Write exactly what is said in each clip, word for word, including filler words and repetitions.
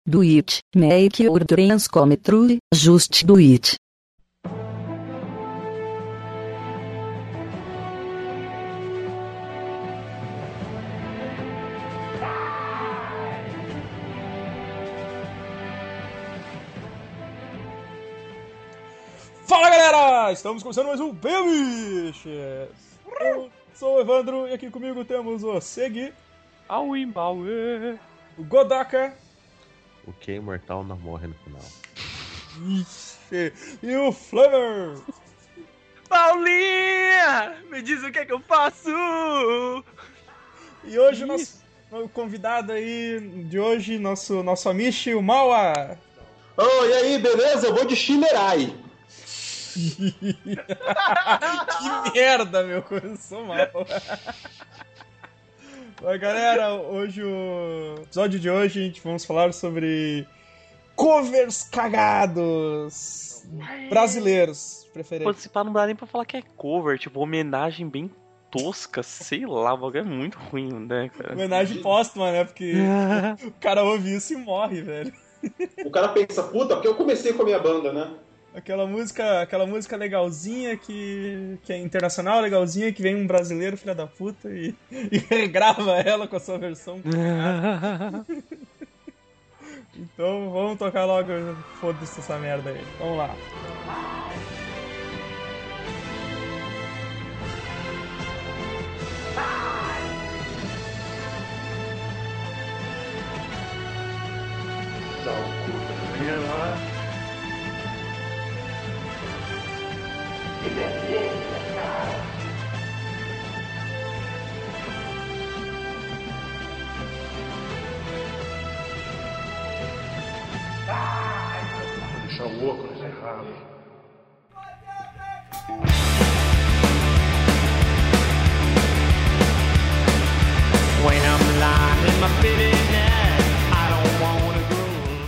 Do it, make your dreams come true, just do it. Fala galera, estamos começando mais um Biches. Eu sou o Evandro e aqui comigo temos o Segui, Auimbaue, o Godaka, o que é imortal não morre no final. Ixi, e o Flamer. Paulinha, me diz o que é que eu faço? E hoje o nosso o convidado aí de hoje, nosso, nosso Amishi, o Maua. Oh, e aí, beleza? Eu vou de Shinerai. Que merda, meu, começou mal. Mas galera, hoje o episódio de hoje a gente vamos falar sobre covers cagados brasileiros, preferência. Pode se pá, não dá nem pra falar que é cover, tipo, homenagem bem tosca, sei lá, o bagulho é muito ruim, né, cara? Homenagem póstuma, né, porque o cara ouve isso e morre, velho. O cara pensa, puta, porque eu comecei com a minha banda, né? Aquela música, aquela música legalzinha que, que é internacional, legalzinha, que vem um brasileiro, filha da puta, e, e regrava ela com a sua versão. Então vamos tocar logo, foda-se essa merda aí. Vamos lá. Dá um cu, tá? Deixar o óculos errado. When I'm lying in my bitterness, I don't wanna grow.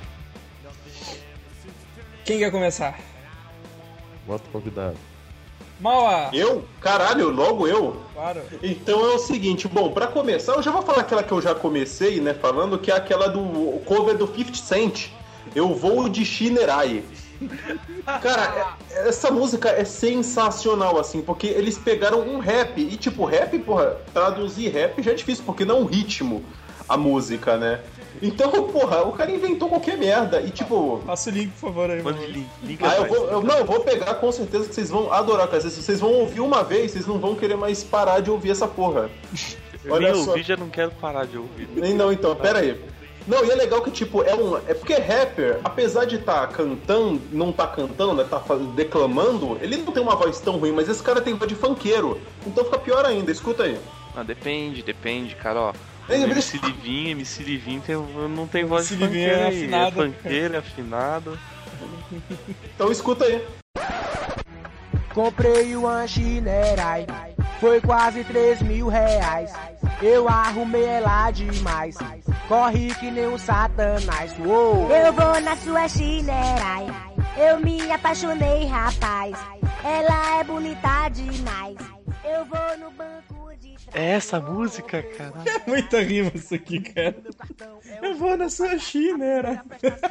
Quem quer começar? Bota o convidado. Maua! Eu? Caralho, logo eu? Claro. Então é o seguinte, bom, pra começar, eu já vou falar aquela que eu já comecei, né, falando, que é aquela do cover do fifty Cent. Eu vou de Shinerai. Cara, é- essa música é sensacional, assim, porque eles pegaram um rap, e tipo, rap, porra, traduzir rap já é difícil, porque não é um ritmo a música, né? Então, porra, o cara inventou qualquer merda, e tipo... Passa o link, por favor, aí, Manda mano. link, link Ah, eu atrás. vou, eu, não, eu vou pegar com certeza que vocês vão adorar, cara. Se vocês vão ouvir uma vez, vocês não vão querer mais parar de ouvir essa porra. Eu Olha nem só. ouvi, já não quero parar de ouvir. Nem não, então, pera aí. Não, e é legal que, tipo, é um... É porque rapper, apesar de estar cantando, não tá cantando, né, tá fa- declamando, ele não tem uma voz tão ruim, mas esse cara tem voz de funkeiro. Então fica pior ainda, escuta aí. Ah, depende, depende, cara, ó. Ei, O mas- M C Livinho, M C Livinho tem, não tem voz de M C Livinho é funkeiro aí. afinado. É funkeiro, é afinado. Então escuta aí. Comprei uma Shinerai, foi quase três mil reais. Eu arrumei ela demais, corre que nem um satanás. Uou. Eu vou na sua Shinerai, eu me apaixonei, rapaz. Ela é bonita demais. Eu vou no banco de trás. É essa música, cara. É muita rima isso aqui, cara. Eu vou na sua China.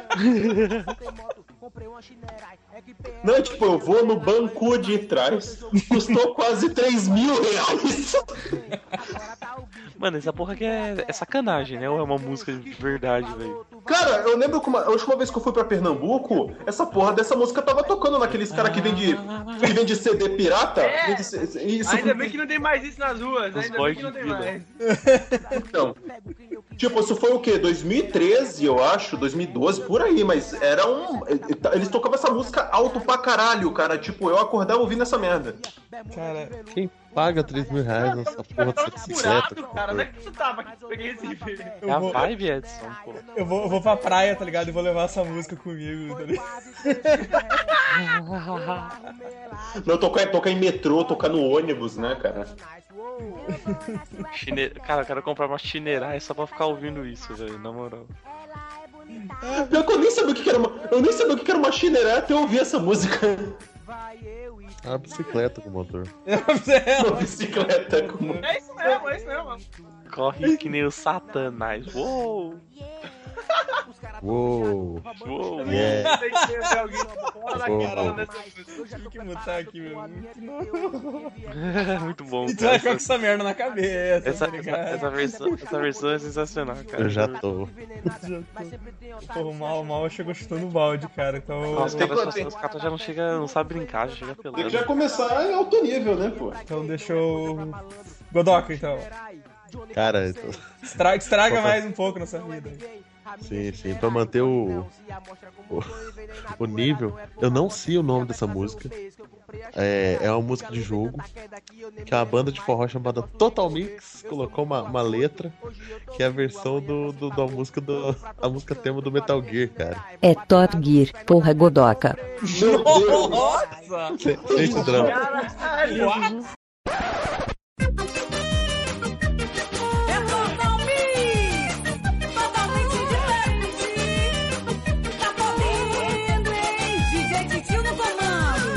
Não, tipo, eu vou no banco de trás, custou quase três mil reais. Mano, essa porra aqui é, é sacanagem, né? Ou é uma música de verdade, velho? Cara, eu lembro que uma, a última vez que eu fui pra Pernambuco, essa porra dessa música tava tocando naqueles caras que vende, que vende C D pirata. É. Vende C- isso, Ainda bem que não tem mais isso nas ruas, Os ainda boys bem que não de tem vila. mais. Então, tipo, isso foi o quê? dois mil e treze, eu acho, dois mil e doze, por aí, mas era um... Eles tocavam essa música alto pra caralho, cara, tipo, eu acordava ouvindo essa merda. Cara, Quem paga três mil reais nessa porra Tava dessa bicicleta? furado, cara. Onde é que tu tava? Que eu peguei esse vídeo. É a eu vou, vibe, Edson, pô. eu, vou, eu vou pra praia, tá ligado? E vou levar essa música comigo, tá ligado? Não, tocar, tocar em metrô, tocar no ônibus, né, cara? Chine... Cara, eu quero comprar uma Shinerai só pra ficar ouvindo isso, velho, na moral. Pior que eu nem sabia o que que era uma... Eu nem sabia o que que era uma Shinerai até eu ouvir essa música. É uma bicicleta com motor. Uma bicicleta com... É isso mesmo, é isso mesmo. Corre que nem o Satanás. Uou! Uou. Uou. Yeah. Tem que ter alguém fora da Uou. cara dessa música. Tem que mutar aqui, meu. Muito bom. E tu vai cara. ficar com essa merda na cabeça, Essa, tá essa, ligado? essa versão, essa versão é sensacional, cara. Eu já tô. Pô, o mal, o mal chegou chutando o balde, cara. Então, Os tem caras, que- os caras já não chegam, não sabem brincar, já chega Tem que pelando. já começar em alto nível, né, pô? então deixa eu. Godoka, então. Cara, eu tô- Estraga, estraga Opa. mais um pouco nessa vida. sim, sim, pra manter o, o, o nível, eu não sei o nome dessa música. É, é uma música de jogo, que é uma banda de forró chamada Total Mix colocou uma, uma letra, que é a versão do, do, da música do, a música tema do Metal Gear, cara. É Top Gear, porra Godoka. Meu Deus! Nossa! Sem, sem esse drama. Caralho! É totalmente, totalmente diferente. Tá podendo, hein? D J Titio no comando.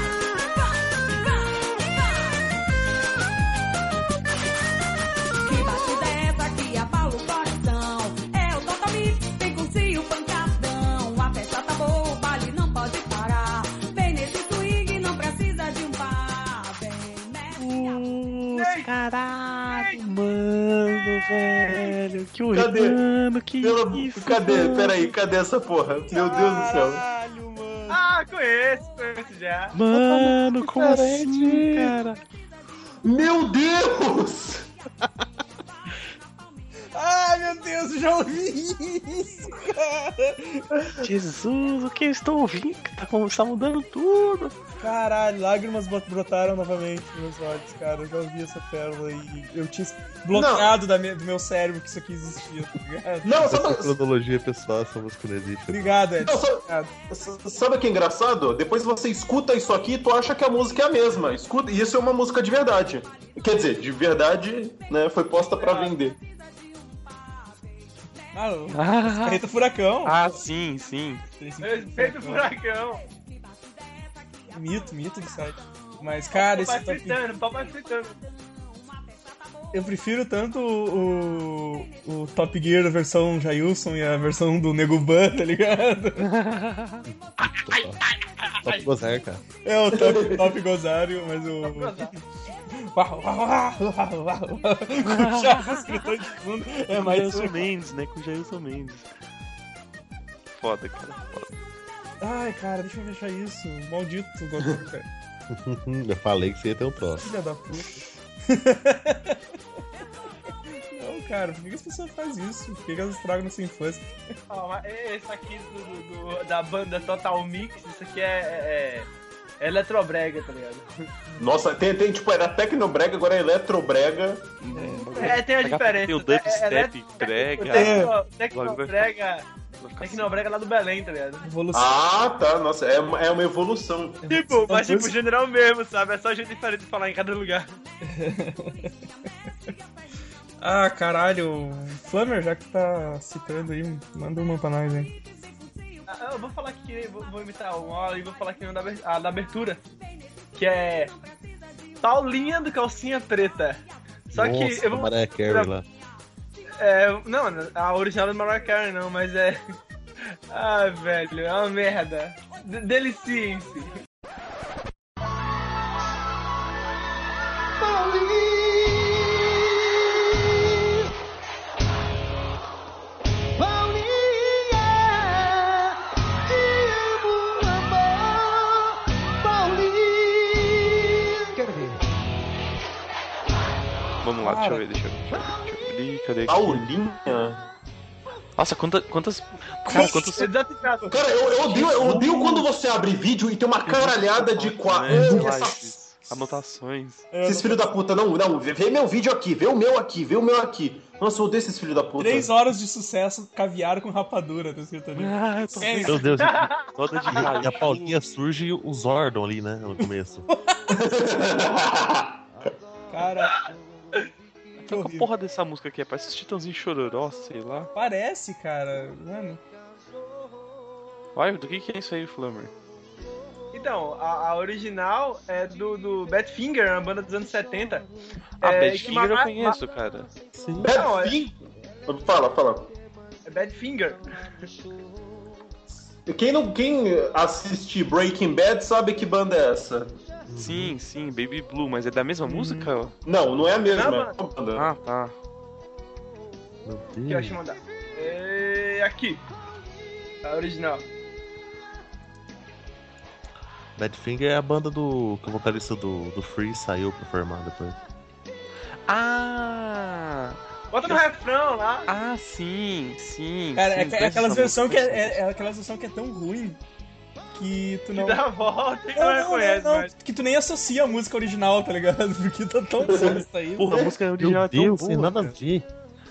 Que batida é essa que abala o coração? É o totalmente, tem cursinho pancadão. A festa tá boa, o baile não pode parar. Vem nesse swing, não precisa de um par. Vem, mexe, Caralho, mano, velho. Que horrível. Cadê? Mano, que Pela... isso, Cadê? mano. Peraí, cadê essa porra? Meu Deus do céu. Caralho, mano. Ah, conheço, conheço já. Mano, como assim, cara? Meu Deus! Ai, meu Deus, eu já ouvi isso, cara. Jesus, o que eu estou ouvindo? Tá, como- está mudando tudo. Caralho, lágrimas bot- brotaram novamente nos meus olhos, cara. Eu já ouvi essa pérola e eu tinha bloqueado da minha- do meu cérebro que isso aqui existia, tá ligado? Não, Essa sabe, cronologia pessoal, essa música não existe. Obrigado, Ed. Não, só- Obrigado. sabe o que é engraçado? Depois você escuta isso aqui e tu acha que a música é a mesma. Escuta, e isso é uma música de verdade. Quer dizer, de verdade, né? Foi posta pra vender. Ah, o Ah, Carreta Furacão. ah, sim, sim. Respeito o furacão. Mito, mito do site. Mas, cara, esse Papai top... fritando, papai fritando. eu prefiro tanto o, o, o Top Gear da versão Jailson e a versão do Nego Ban, tá ligado? Top gozar, cara. É o Top, top Gozário, mas o... Uau, uau, uau, uau, uau. Com o Chaves gritando de fundo é Com mais Jailson um. Mendes, né? Com Jailson Mendes. Foda, cara. Foda. Ai, cara, deixa eu fechar isso. Maldito Godoka. Eu falei que você ia ter um troço. Filha da puta. Não, cara, por que as pessoas fazem isso? Por que elas estragam nossa infância? Ó, mas esse aqui do, do- do- da banda Total Mix, isso aqui é, é, é eletrobrega, tá ligado? Nossa, tem, tem tipo, era Tecnobrega, agora é Eletrobrega. É, tem a diferença. Tem o É- dubstep, é eletro- brega. Tecno- Logo Tecnobrega. Vai ficar Tecnobrega lá do Belém, tá ligado? Evolução. Ah, tá. Nossa, é uma, é uma evolução. Tipo, mas tipo, coisa- general mesmo, sabe? É só jeito diferente de falar em cada lugar. Ah, caralho. Flammer, já que tá citando aí, manda uma pra nós, hein. Ah, eu vou falar aqui, vou, vou imitar uma e vou falar aqui uma da, aber- a da abertura. Que é. Paulinha do Calcinha Preta. Só Nossa, que eu vou. Mariah Carey lá. É, não, a original do Mariah Carey não, mas é. Ah, velho, é uma merda. D- Deliciem-se. Vamos lá, deixa eu ver, deixa eu ver. Deixa eu ver. Ih, cadê aqui? Paulinha? Nossa, quanta, quantas. Cara, quantos. Exato. Cara, eu, eu, odeio, eu odeio quando você abre vídeo e tem uma caralhada de qua... Né, Hum, essas- slides, anotações. Esses filhos da puta, não, não, vê vê meu vídeo aqui, vê o meu aqui, vê o meu aqui. Nossa, eu odeio esses filhos da puta. Três horas de sucesso, caviar com rapadura, tá escrito ali. Ah, eu tô É, Meu Deus, toda de e a raiva. Paulinha surge e o Zordon ali, né? No começo. Cara, que Qual que a horrível. porra dessa música aqui? É parece Titãozinho Chororó, sei lá. Parece, cara. Mano, Vai, do que que é isso aí, Flammer? Então, a, a original é do, do Badfinger, uma banda dos anos setenta. Ah, é, Badfinger eu ma- conheço, cara. sim. Não, é- Badfinger? Fala, fala. É Badfinger. Quem, não, quem assiste Breaking Bad sabe que banda é essa? Sim, sim, Baby Blue, mas é da mesma hum. música? Não, não é a mesma. Não, é a banda. Ah, tá. Meu Aqui, Deus. deixa eu mandar. É aqui. A original. Badfinger é a banda do que o vocalista do, do Free saiu pra formar depois. Ah! Bota no refrão lá. Ah, sim, sim. Cara, sim, é, é aquelas versões que é, é, é aquelas versão que é tão ruim que tu não. Que dá a volta e não, não não, reconhece não, mais. que tu nem associa a música original, tá ligado? Porque tá tão bosta aí. Porra, a música original Meu é tão Deus, boa. sem nada a cara. ver.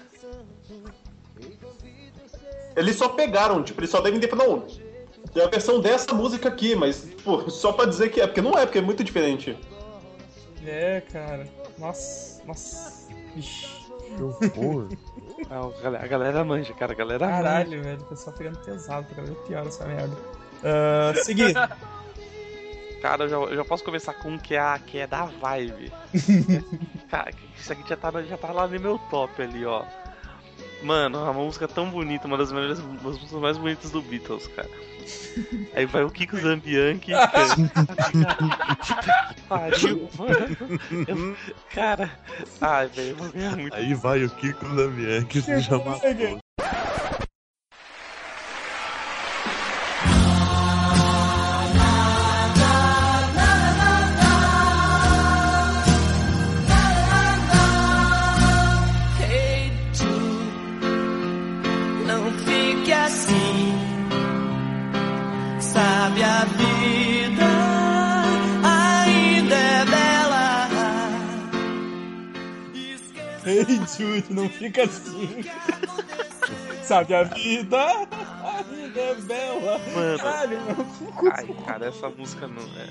Eles só pegaram, tipo, eles só devem ter falado, não, tem a versão dessa música aqui, mas, pô, só pra dizer que é, porque não é, porque é muito diferente. É, cara. Nossa, nossa. Ixi. Que horror. Ah, a galera- a galera manja, cara, a galera manja. Caralho, velho. O pessoal pegando pesado, tá cada vez pior essa merda. Uh, seguir. Cara, eu já, eu já posso começar com um que é, a, que é da vibe. Cara, isso aqui já tá, já tá lá no meu top ali, ó. Mano, uma música tão bonita, uma das melhores, uma das músicas mais bonitas do Beatles, cara. Aí vai o Kiko Zambianchi. Pariu, mano. Eu- cara, ai, velho, eu vou ganhar muito. Aí vai o Kiko Zambianchi se chama. Hey, tu, não fique assim. Sabe, a vida ainda é bela. Ei, Jude, não fica assim. Sabe, a vida ainda é bela. Mano. Caralho, mano. Ai, cara, essa música não é.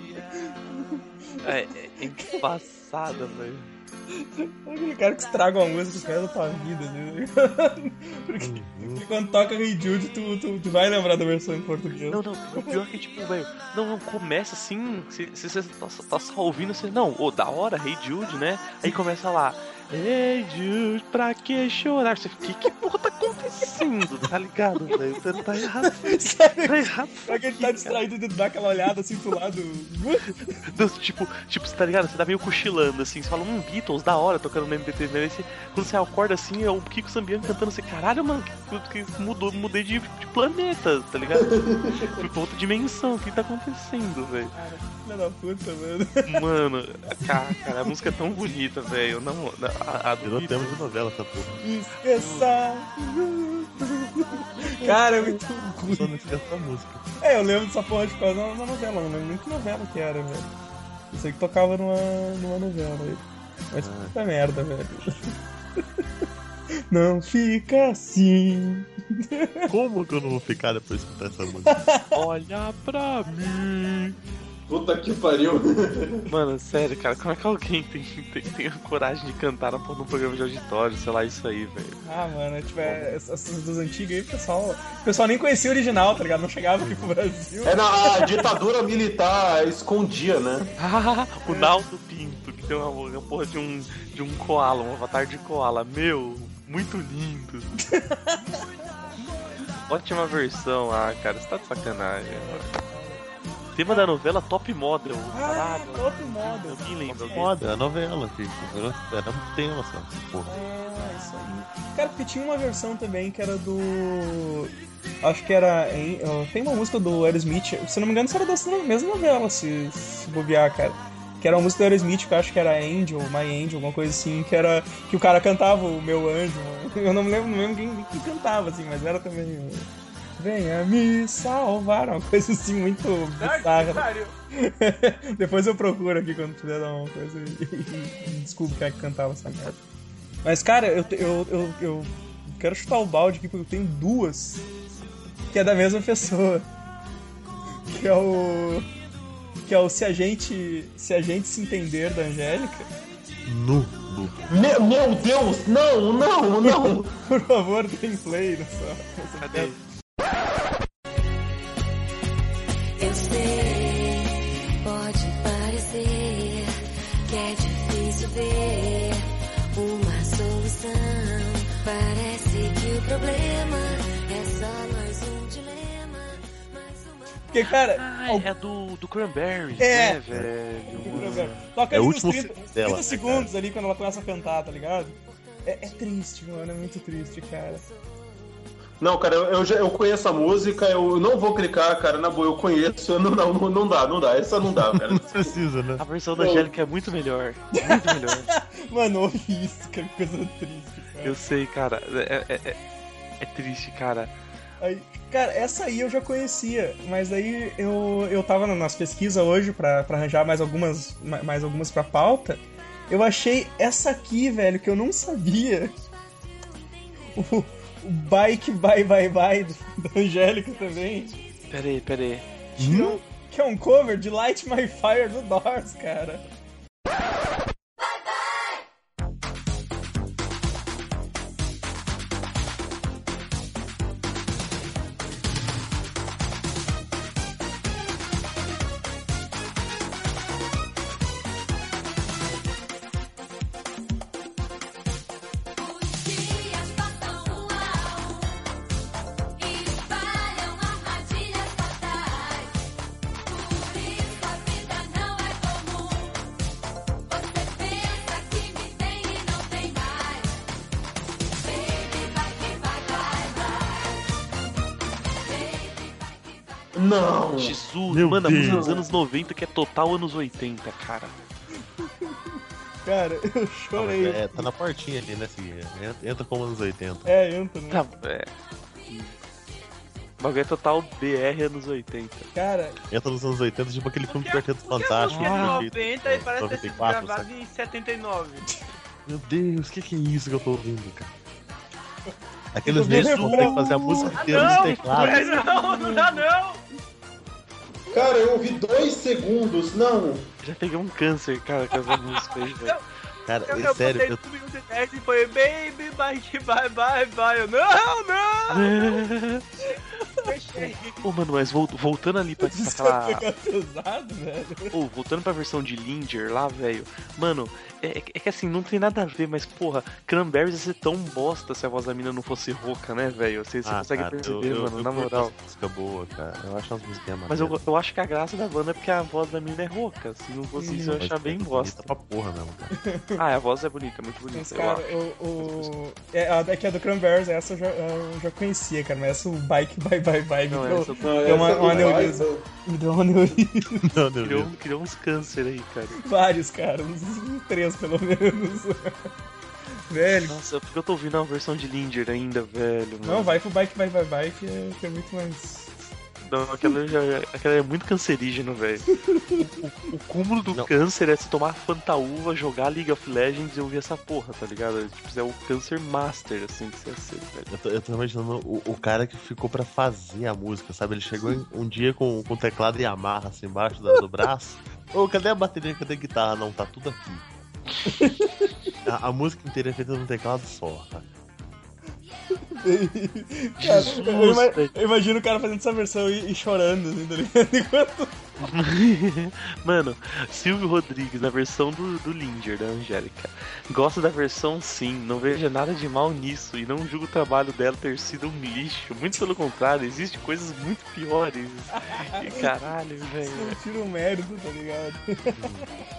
É, é embaçada, velho. Aquele cara que estraga uma música, os caras da tua vida, né? Porque, porque quando toca Hey Jude, tu, tu, tu vai lembrar da versão em português. Não, não, o pior é que, tipo, velho, não, não, começa assim, se, se você tá, tá só ouvindo, você, não, ô, da hora, Hey Jude, né? Aí começa lá, Hey Jude, pra que chorar? Você fica, que, que porra tá acontecendo, tá ligado, velho? Você tá errado, Sério? tá errado. Pra que ele tá distraído de dar aquela olhada assim pro lado. Deus, tipo, tipo, você tá ligado? Você tá meio cochilando, assim, você fala, hum, Beatles, da hora, tocando no M P três, né? Aí você, quando você acorda assim, é o Kiko Zambianchi cantando assim, caralho, mano, que, que mudou, mudei de, de planeta, tá ligado? Fui pra outra dimensão, o que tá acontecendo, velho? Cara, filha da puta, mano. Mano, cara, cara, a música é tão bonita, velho. Não, a, a do Virou tema de novela essa porra. Esqueça. Cara, é muito ruim. Só não esquece essa música. É, eu lembro dessa porra de causa de uma novela, não lembro nem que novela que era, velho. Eu sei que tocava numa, numa novela aí. Mas Ah. puta merda, velho. Não fica assim. Como que eu não vou ficar depois de escutar essa música? Olha pra mim. Puta que pariu. Mano, sério, cara, como é que alguém tem, tem, tem a coragem de cantar num programa de auditório, sei lá, isso aí, velho? Ah, mano, tipo, é, essas dos antigos aí, o pessoal, o pessoal nem conhecia o original, tá ligado? Não chegava aqui pro Brasil. É na a ditadura militar escondia, né? Ah, o Naldo Pinto, que tem uma, uma porra de um, de um koala, um avatar de koala. Meu, muito lindo. Ótima versão, ah, cara, você tá de sacanagem, mano. Tema da novela Top Model. Ah, Caralho. Top Model. Alguém lembra? Alguém? Foda, é a novela, filho. Era um tema só. Porra. Ah, isso aí. Cara, porque tinha uma versão também que era do... Acho que era... Em... Tem uma música do Aerosmith, se não me engano, isso era dessa mesma novela, se, se bobear, cara. Que era uma música do Aerosmith, que eu acho que era Angel, My Angel, alguma coisa assim, que era... Que o cara cantava o Meu Anjo. Eu não me lembro, não lembro quem, quem cantava, assim, mas era também... Venha me salvar, uma coisa assim muito bizarra. Depois eu procuro aqui quando tiver dar uma coisa e, e, e descubro quem é que cantava essa merda. Mas, cara, eu, eu, eu, eu quero chutar o balde aqui porque eu tenho duas que é da mesma pessoa. Que é o. Que é o Se a gente. Se a gente se entender da Angélica. Nu, nu. Meu, meu Deus, não, não, não. Por favor, tem play nessa. nessa Cadê? Eu sei, pode parecer que é difícil ver uma solução. Parece que o problema Porque, cara. Ai, é do, do Cranberries, É. né, velho? Toca É ali o uns último trinta, filme dela, trinta né, segundos ali quando ela começa a cantar, tá ligado? É, é triste, mano, é muito triste, cara. Não, cara, eu, eu, já, eu conheço a música, eu não vou clicar, cara, na boa, eu conheço, eu não, não, não dá, não dá, essa não dá, cara. Não precisa, né? A versão da Angélica é muito melhor. Muito melhor. Mano, ouve isso, cara, que coisa triste, cara. Eu sei, cara. É, é, é, é triste, cara. Aí, cara, essa aí eu já conhecia, mas aí eu, eu tava nas pesquisas hoje pra, pra arranjar mais algumas, mais algumas pra pauta. Eu achei essa aqui, velho, que eu não sabia. O, o Bike Bye Bye Bye da Angélica também. Pera aí, pera aí. Que, é um, que é um cover de Light My Fire do Doors, cara. Não! Jesus, Meu mano, a música Deus. dos anos noventa que é total anos oitenta, cara. Cara, eu chorei. É, tá na portinha ali, né? Assim, entra, entra como anos oitenta. É, entra, né? Tá, é. O bagulho é total B R anos oitenta. Cara, Entra nos anos oitenta, tipo aquele filme do Quarteto Porque a Fantástico. música é aquele noventa jeito, e parece ter sido noventa e quatro, gravado sabe? em setenta e nove. Meu Deus, o que, que é isso que eu tô ouvindo, cara? Aqueles Jesus! vezes que conseguem fazer a música inteira nos Não, teclados. não, não dá não! Cara, eu ouvi dois segundos, não! Já peguei um câncer, cara, com essa música aí, velho. Cara, Eu, é eu sério, botei eu, um minuto e dez e foi Baby, bye, bye, bye, bye. Eu, não, não! Fechei. Pô, mano, mas vol- voltando ali pra isso aquela... vai pegar pesado, velho. Pô, voltando pra versão de Linger lá, velho. Mano, é, é que assim, não tem nada a ver, mas porra, Cranberries ia ser tão bosta se a voz da mina não fosse rouca, né, velho? Você, você ah, consegue cara, perceber, eu, eu, mano, eu na curto moral. essa música boa, cara. Eu acho as músicas Mas eu, maneiras. eu acho que a graça da banda é porque a voz da mina é rouca. Se não fosse isso, eu ia achar bem bosta. Bonita pra porra mesmo, cara. Ah, a voz é bonita, muito bonita. Mas, eu cara, acho. o. o... É, a daqui é do Cranberries, essa eu já, eu já conhecia, cara. Mas essa o Bike Bye Bye Bye me Não, deu, essa Não, deu uma, essa uma do aneurisma. Bike- Me deu uma aneurisma. Não, meu Criou, Deus. criou uns câncer aí, cara. Vários, cara. Uns três, pelo menos. Velho. Nossa, porque eu tô ouvindo a versão de Linger ainda, velho. Mano. Não, vai pro Bike Bye Bye Bye, que é, que é muito mais. Não, aquela, já, aquela é muito cancerígeno, velho. O, o, o cúmulo do Não. câncer é se tomar Fantaúva, jogar League of Legends e ouvir essa porra, tá ligado? Tipo, é o câncer master, assim, que você ia ser, velho. Eu tô, eu tô imaginando o, o cara que ficou pra fazer a música, sabe? Ele chegou em- um dia com, com o teclado e amarra assim embaixo do, do braço. Ô, cadê a bateria? Cadê a guitarra? Não, tá tudo aqui. A, a música inteira é feita num teclado só, tá? Cara, Jesus, eu, ima- velho. eu imagino o cara fazendo essa versão e, e chorando, assim, tá ligado? Enquanto. Mano, Silvio Rodrigues, na versão do, do Linger, da Angélica. Gosto da versão sim, não vejo nada de mal nisso e não julgo o trabalho dela ter sido um lixo. Muito pelo contrário, existem coisas muito piores. E caralho, velho. Não tira o mérito, tá ligado?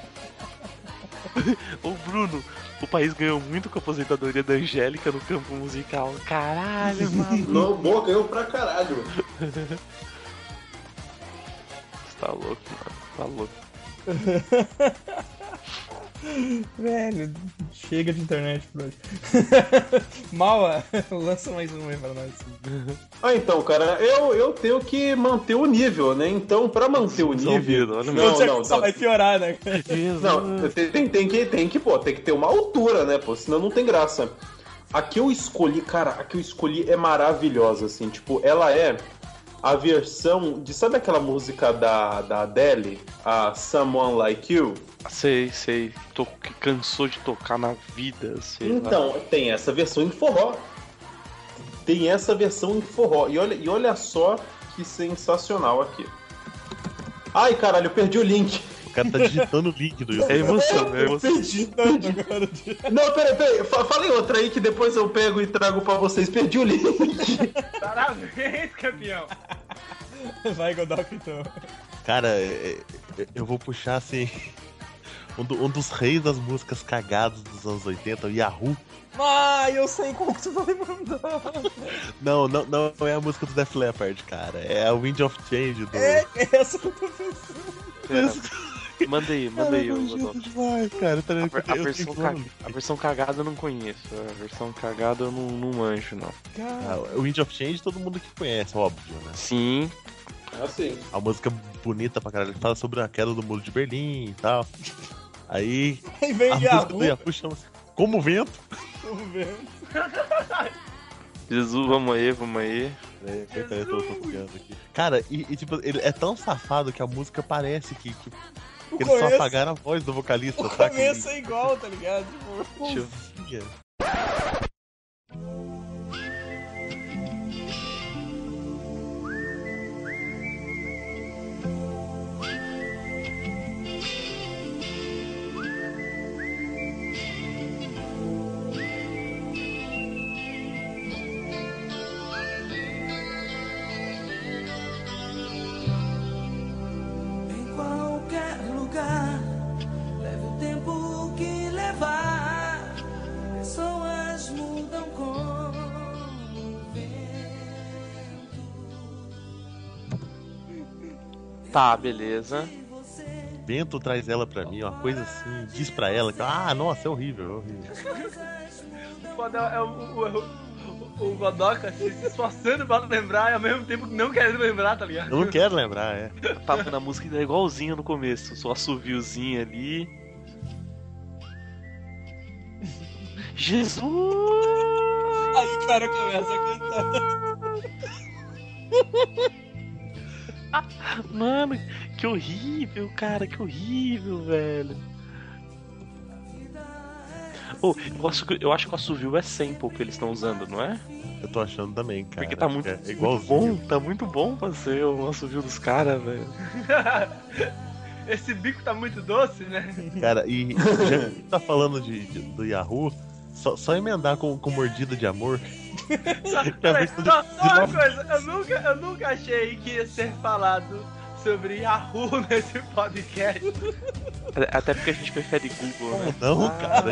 Ô Bruno, o país ganhou muito com a aposentadoria da Angélica no campo musical. Caralho, mano. Não, boa, ganhou pra caralho. Você tá louco, mano. Tá louco. Velho, chega de internet por hoje. Mala, lança mais um aí pra nós. Ah, então, cara, eu, eu tenho que manter o nível, né? Então, pra manter o nível. Ouvido, olha Não, Só- não, só não. vai piorar, né? Não, tem, tem, tem que, tem que, pô, tem que ter uma altura, né, pô? Senão não tem graça. A que eu escolhi, cara, a que eu escolhi é maravilhosa, assim. Tipo, ela é a versão de... Sabe aquela música da, da Adele? A Someone Like You? Sei, sei. Tô, que cansou de tocar na vida, sei lá. Então, tem essa versão em forró. Tem essa versão em forró. E olha, e olha só que sensacional aqui. Ai, caralho, eu perdi o link. O cara tá digitando o link do É YouTube. emoção, é emoção. Perdi, perdi. Agora de- Não, peraí, peraí. Fa- Fala em outra aí que depois eu pego e trago pra vocês. Perdi o link. Parabéns, campeão! Vai, Godoka, então. Cara, é- é- eu vou puxar assim. Um, do- um dos reis das músicas cagadas dos anos oitenta, o Yahoo. Ah, eu sei como que tu vai mandar. Não, não, não é a música do Def Leppard, cara. É a Wind of Change do. É essa que eu tô pensando. Pera, manda aí, manda aí, ô Cara, Godot. nojento demais, cara. Tá A, ligado? ver- a Eu versão tenho ca- plano. a versão cagada eu não conheço. A versão cagada eu não, não manjo, não. Ah, o Wind of Change todo mundo que conhece, óbvio, né? Sim. Assim. A música bonita pra caralho. Fala sobre a queda do muro de Berlim e tal. Aí Aí vem a o música Yahoo. do Yahoo chama-se Como o Vento. Vamos ver. Jesus, vamos aí, vamos aí. É, peraí, eu tô, tô copiando aqui. Cara, e, e, tipo, ele é tão safado que a música parece que, que, O que eles só começo, apagaram a voz do vocalista, o tá? começo é igual, tá ligado? Tipo, Deixa eu- Que... Em qualquer lugar, leve o tempo que levar. Pessoas mudam com o vento. Tá, beleza. Vento traz ela pra mim, uma coisa assim, diz pra ela que, ah, nossa, é horrível, é horrível. Foda é o, o, o, o Godoka se esforçando pra lembrar e ao mesmo tempo não querendo lembrar, tá ligado? Eu não quero lembrar, é. Eu tava na música ainda igualzinho no começo. Só assoviozinho ali. Jesus! aí o cara começa a cantar. Mano, que horrível, cara, que horrível, velho. Oh, eu, acho que, eu acho que o assovio é sample que eles estão usando, não é? Eu tô achando também, cara. Porque tá Acho muito, que é muito igualzinho. bom, tá muito bom pra ser o assovio dos caras, velho. Esse bico tá muito doce, né? Cara, e já que tá falando de, de- do Yahoo, só, só emendar com, com mordida de amor. Só, Que a peraí, versão só, de- só uma coisa, eu nunca, eu nunca achei que ia ser falado sobre Yahoo nesse podcast. Até porque a gente prefere Google, né? Não, cara.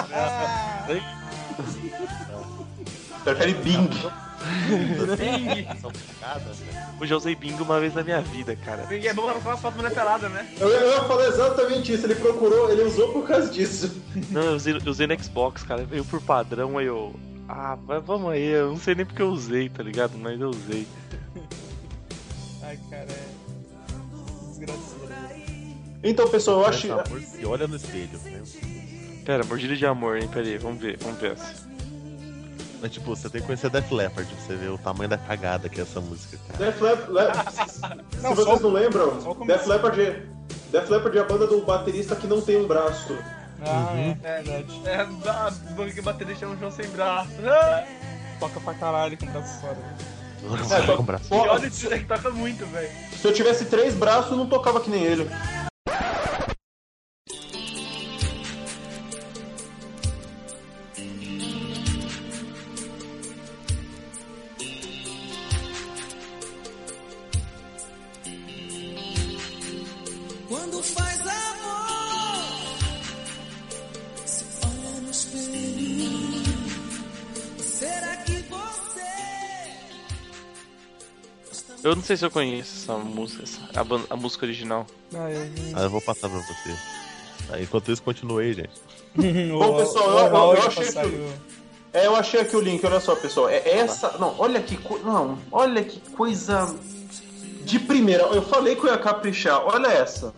Prefere Bing. Bing. São picadas, né? Eu já usei Bing uma vez na minha vida, cara. Bing é bom pra falar foto mulher pelada, né? Eu, eu ia falar exatamente isso. Ele procurou, ele usou por causa disso. Não, eu usei, eu usei no Xbox, cara. Veio por padrão, aí eu. Ah, mas vamos aí, eu não sei nem porque eu usei, tá ligado? Mas eu usei. Ai, cara, é. Desgraçado. Então, pessoal, eu acho. Essa amor se olha no espelho, né? Pera, mordida de amor, hein? Pera aí, vamos ver, vamos ver essa. Mas tipo, você tem que conhecer Def Leppard pra você ver o tamanho da cagada que é essa música, cara. Def Leppard. Le... Se Não, vocês só- não lembram, só o começo. Def Leppard é... Def Leppard é a banda do baterista que não tem um braço. Ah, Uhum. é verdade. É, a banca baterista é um João sem braço. Ah, Toca pra caralho com o braço fora. Nossa, É, com o braço. e Pô, olha isso, é que toca muito, velho. se eu tivesse três braços, eu não tocava que nem ele. Quando faz amor, se olha no espelho. Será que você? Eu não sei se eu conheço essa música, essa, a, ban- a música original. Ah, eu... Ah, eu vou passar pra você. Aí, enquanto isso, continuei, gente. Bom, pessoal, eu- O eu- Raul eu já achei passaram- que- É, eu achei aqui o link, olha só, pessoal. É essa. Não, olha que co... Não, olha que coisa. De primeira, eu falei que eu ia caprichar, olha essa.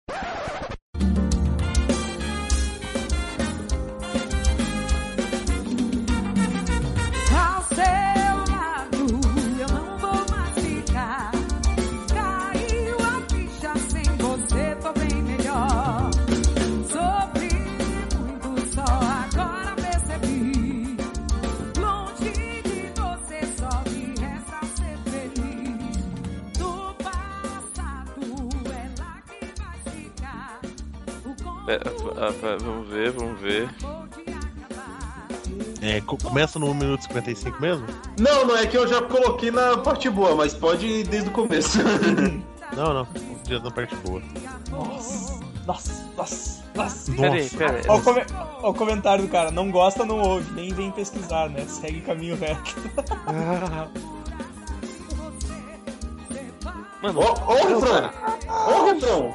Ao seu lado eu não vou mais ficar. Caiu a ficha, sem você tô bem melhor. Sofri muito, só agora percebi. Longe de você só me resta ser feliz. Do passado é lá que vai ficar. O Pera, ah, pera, vamos ver, vamos ver. vou te acabar. É, co- começa no um minuto e cinquenta e cinco mesmo? Não, não é que eu já coloquei na parte boa, mas pode ir desde o começo. Não, não. Dia na parte boa. Nossa, nossa, nossa, nossa. Peraí, peraí. Ó o, come- ó o comentário do cara, não gosta, não ouve, nem vem pesquisar, né? Segue caminho reto. Mano, Ó, ó o refrão! Ó o refrão!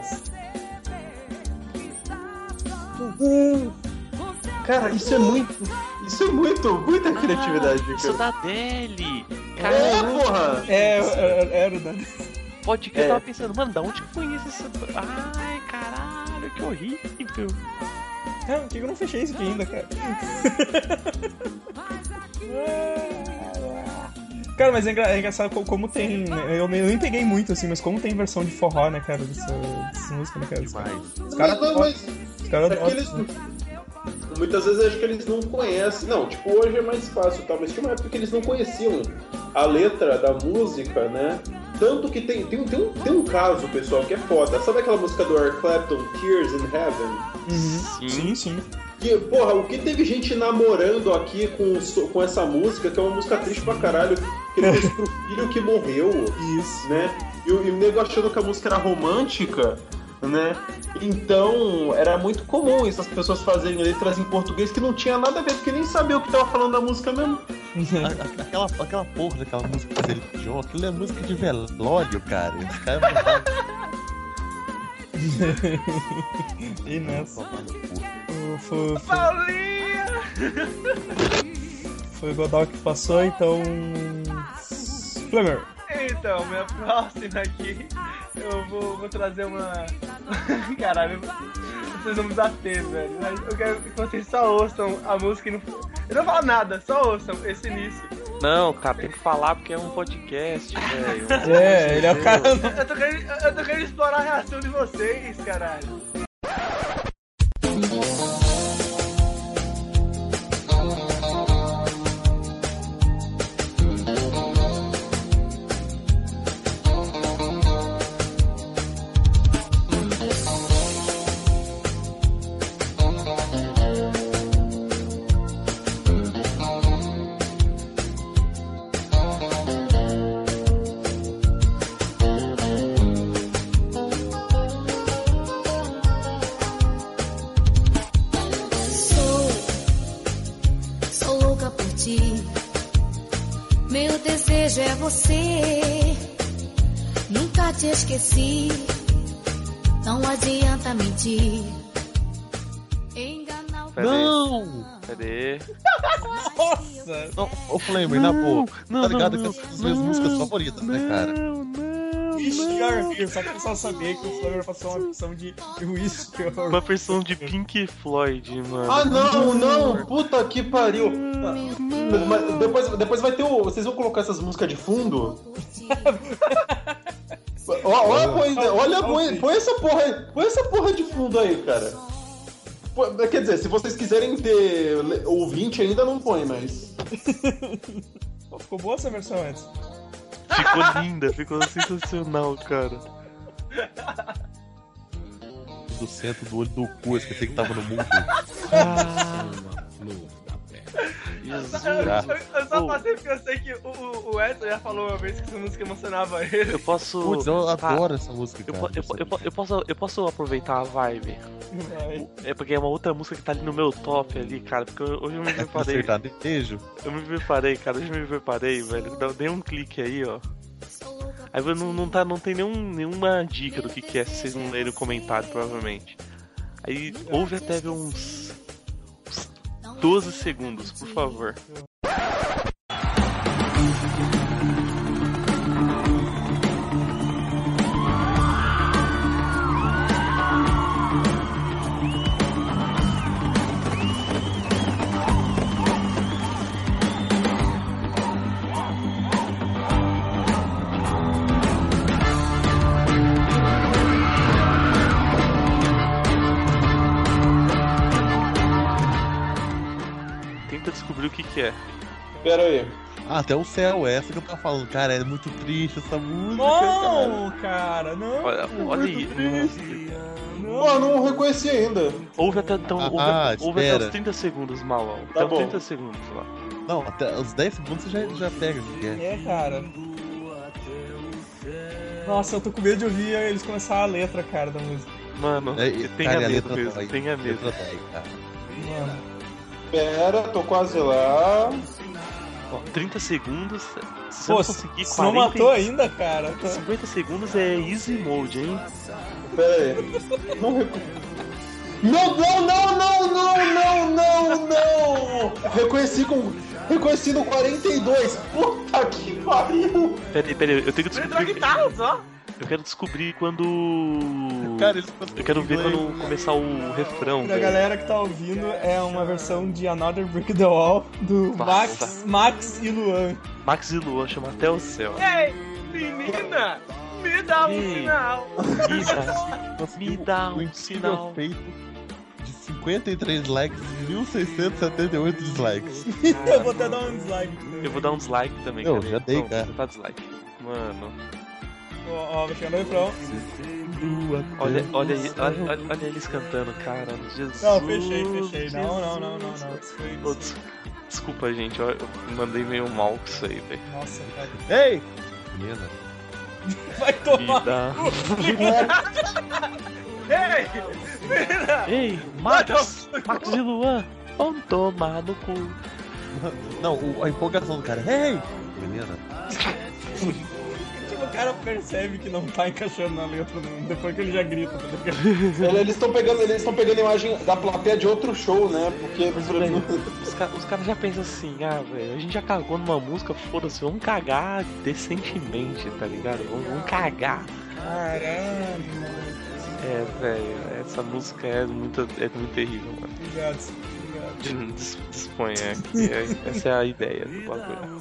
Cara, isso é muito. Isso é muito, muita criatividade, isso cara. da Adele. É, Caramba, porra! É, era, era né? pode que eu É. tava pensando, mano, da onde que eu conheço esse... Ai, caralho, que horrível. Cara, por que eu não fechei isso aqui ainda, cara? Cara, mas é, engra- é engraçado co- como tem. Eu nem, eu nem peguei muito assim, mas como tem versão de forró, né, cara, dessa, dessa música, né, cara? Os Demais. caras. Mas- mas- Os caras. É que eles, muitas vezes eu acho que eles não conhecem. Não, tipo, hoje é mais fácil, tá? Mas tinha uma época que eles não conheciam a letra da música, né? Tanto que tem, tem, tem, um, tem um caso, pessoal, que é foda. Sabe aquela música do Eric Clapton, Tears in Heaven? Uhum. Sim, sim. Que, porra, o que teve gente namorando aqui com, so- com essa música, que é uma música triste pra caralho, que ele fez pro filho que morreu, Isso. né? E, o- e o nego achando que a música era romântica, né? Então, era muito comum essas pessoas fazerem letras em português que não tinha nada a ver, porque nem sabia o que tava falando da música mesmo. A- a- Aquela, aquela porra daquela música dele de John, aquilo é música de velório, cara. Esse cara não tá E nessa. tomando cu. o- Foi, foi, Paulinha! foi o Godal que passou, então. Flamer. Então, minha próxima aqui, eu vou, vou trazer uma. Caralho, vocês vão me bater, velho. Mas eu quero que vocês só ouçam a música e não. Eu não falo nada, só ouçam esse início. Não, cara, tem que falar porque é um podcast, velho. É, ele é o cara. Eu tô querendo, eu tô querendo explorar a reação de vocês, caralho. Sou, sou louca por ti. Meu desejo é você. Nunca te esqueci. Não adianta mentir. Enganar o Pera aí. Não! Cadê? Nossa! Não, ô Flamer, na boa. não, Tá ligado não, que essas são as minhas músicas favoritas, né, cara? Não, não, Ixi, Arvio, só que o pessoal saber que o Flamer passou uma versão de Whisky. uma versão de Pink Floyd, mano. Ah, não, não! Puta que pariu! Mas depois, depois vai ter o. Vocês vão colocar essas músicas de fundo? Ó, Olha, põe, olha põe, põe essa porra aí, põe essa porra de fundo aí, cara. Pô, quer dizer, se vocês quiserem ter le- ouvinte ainda não põe, mas. Pô, ficou boa essa versão antes. Ficou linda, ficou sensacional, cara. Do centro do olho do cu, esqueci que tava no mundo. Jesus. Eu, eu- eu só Ô, passei porque eu sei que o, o, o Edson já falou uma vez que essa música emocionava ele. eu posso. Putz, eu Tá, adoro essa música, Eu, cara. po- eu, po- eu, po- eu posso, eu posso aproveitar a vibe? Vai. É porque é uma outra música que tá ali no meu top ali, cara. Porque eu- hoje eu me preparei. Sertanejo? Eu me preparei, cara. Hoje eu me preparei, velho. Dá- Dei um clique aí, ó. Aí não, não, tá, não tem nenhum, nenhuma dica do que, que é, se vocês não lerem o comentário, provavelmente. Aí ouve até ver uns, uns doze segundos, por favor. Tenta descobrir o que, que é. Pera aí. Ah, até o céu, essa que eu tava falando, cara, é muito triste essa música. Cara. Não, cara, não. Olha, olha aí. Pô, eu não reconheci ainda. Ouve até, então, Ah, ouve, ah, ouve até espera. os trinta segundos, Malão. Tá Até os bom. trinta segundos lá. Não, até os dez segundos você já, já pega o que é. É, cara. Nossa, eu tô com medo de ouvir eles começar a letra, cara, da música. Mano, É, tenha cara, a medo letra mesmo, dói, tenha a medo. letra dói, cara. Mano. Pera, tô quase lá. Ó, trinta segundos. Se Pô, eu se, conseguir se não quarenta, matou ainda, cara. cinquenta segundos é easy mode, hein? Pera aí. Não reconheci. Não, não, não, não, não, não, não, não! Reconheci com. Reconheci no quarenta e dois. Puta que pariu! Peraí, peraí, eu tenho que Ele entrou a descobrir. guitarra só. Eu quero descobrir quando. Cara, eles Eu quero ver inglês. quando começar o refrão. Pra velho. galera que tá ouvindo, é uma versão de Another Brick the Wall do Nossa. Max, Max e Luan. Max e Luan chama até o céu. Ei, menina, me dá um Ei. sinal. Me dá, me dá O um incrível sinal. feito de cinquenta e três likes e mil seiscentos e setenta e oito dislikes. Eu vou até dar um dislike. Eu vou dar um dislike também, Eu cara. já dei, Não, cara. vou dar dislike. Mano, Ó, ó, vai chegar no refrão. olha, olha, aí- olha, olha, olha eles cantando, cara. Jesus. Não, fechei, fechei. Não, não, não, não, não. Isso foi- Ô, des- Desculpa, gente, eu, eu mandei meio mal com isso aí, velho. Nossa, cara. Ei! Menina. Vai tomar. Vida. Ei, menina. Ei, Max! Max e Luan, vão tomar no cu. Não, o- a empolgação do cara. Ei! Menina. Tipo, o cara percebe que não tá encaixando na letra né? Depois que ele já grita, tá ligado? Eles estão pegando, eles estão pegando a imagem da plateia de outro show, né? Porque. Velho, os caras os caras já pensam assim, ah, velho, a gente já cagou numa música, foda-se, vamos cagar decentemente, tá ligado? Vamos, vamos cagar. Caralho. É, velho, essa música é muito, é muito terrível, mano. Obrigado, obrigado. Dis- Disponha aqui, é- essa é a ideia do bagulho.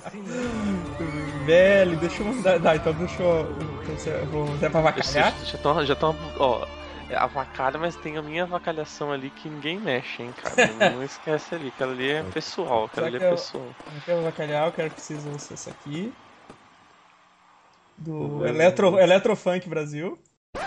Velho, deixa eu mandar. Tá, então deixa eu. Então, você- eu vou até pra avacalhar. Já estão, já tão, ó, é avacalha, mas tem a minha avacalhação ali que ninguém mexe, hein, cara. Não, não esquece ali, aquela ali é pessoal, aquela ali é Será que eu- pessoal. Eu quero avacalhar, eu quero que vocês ouçam essa aqui. Do Eletro, Eletrofunk Brasil.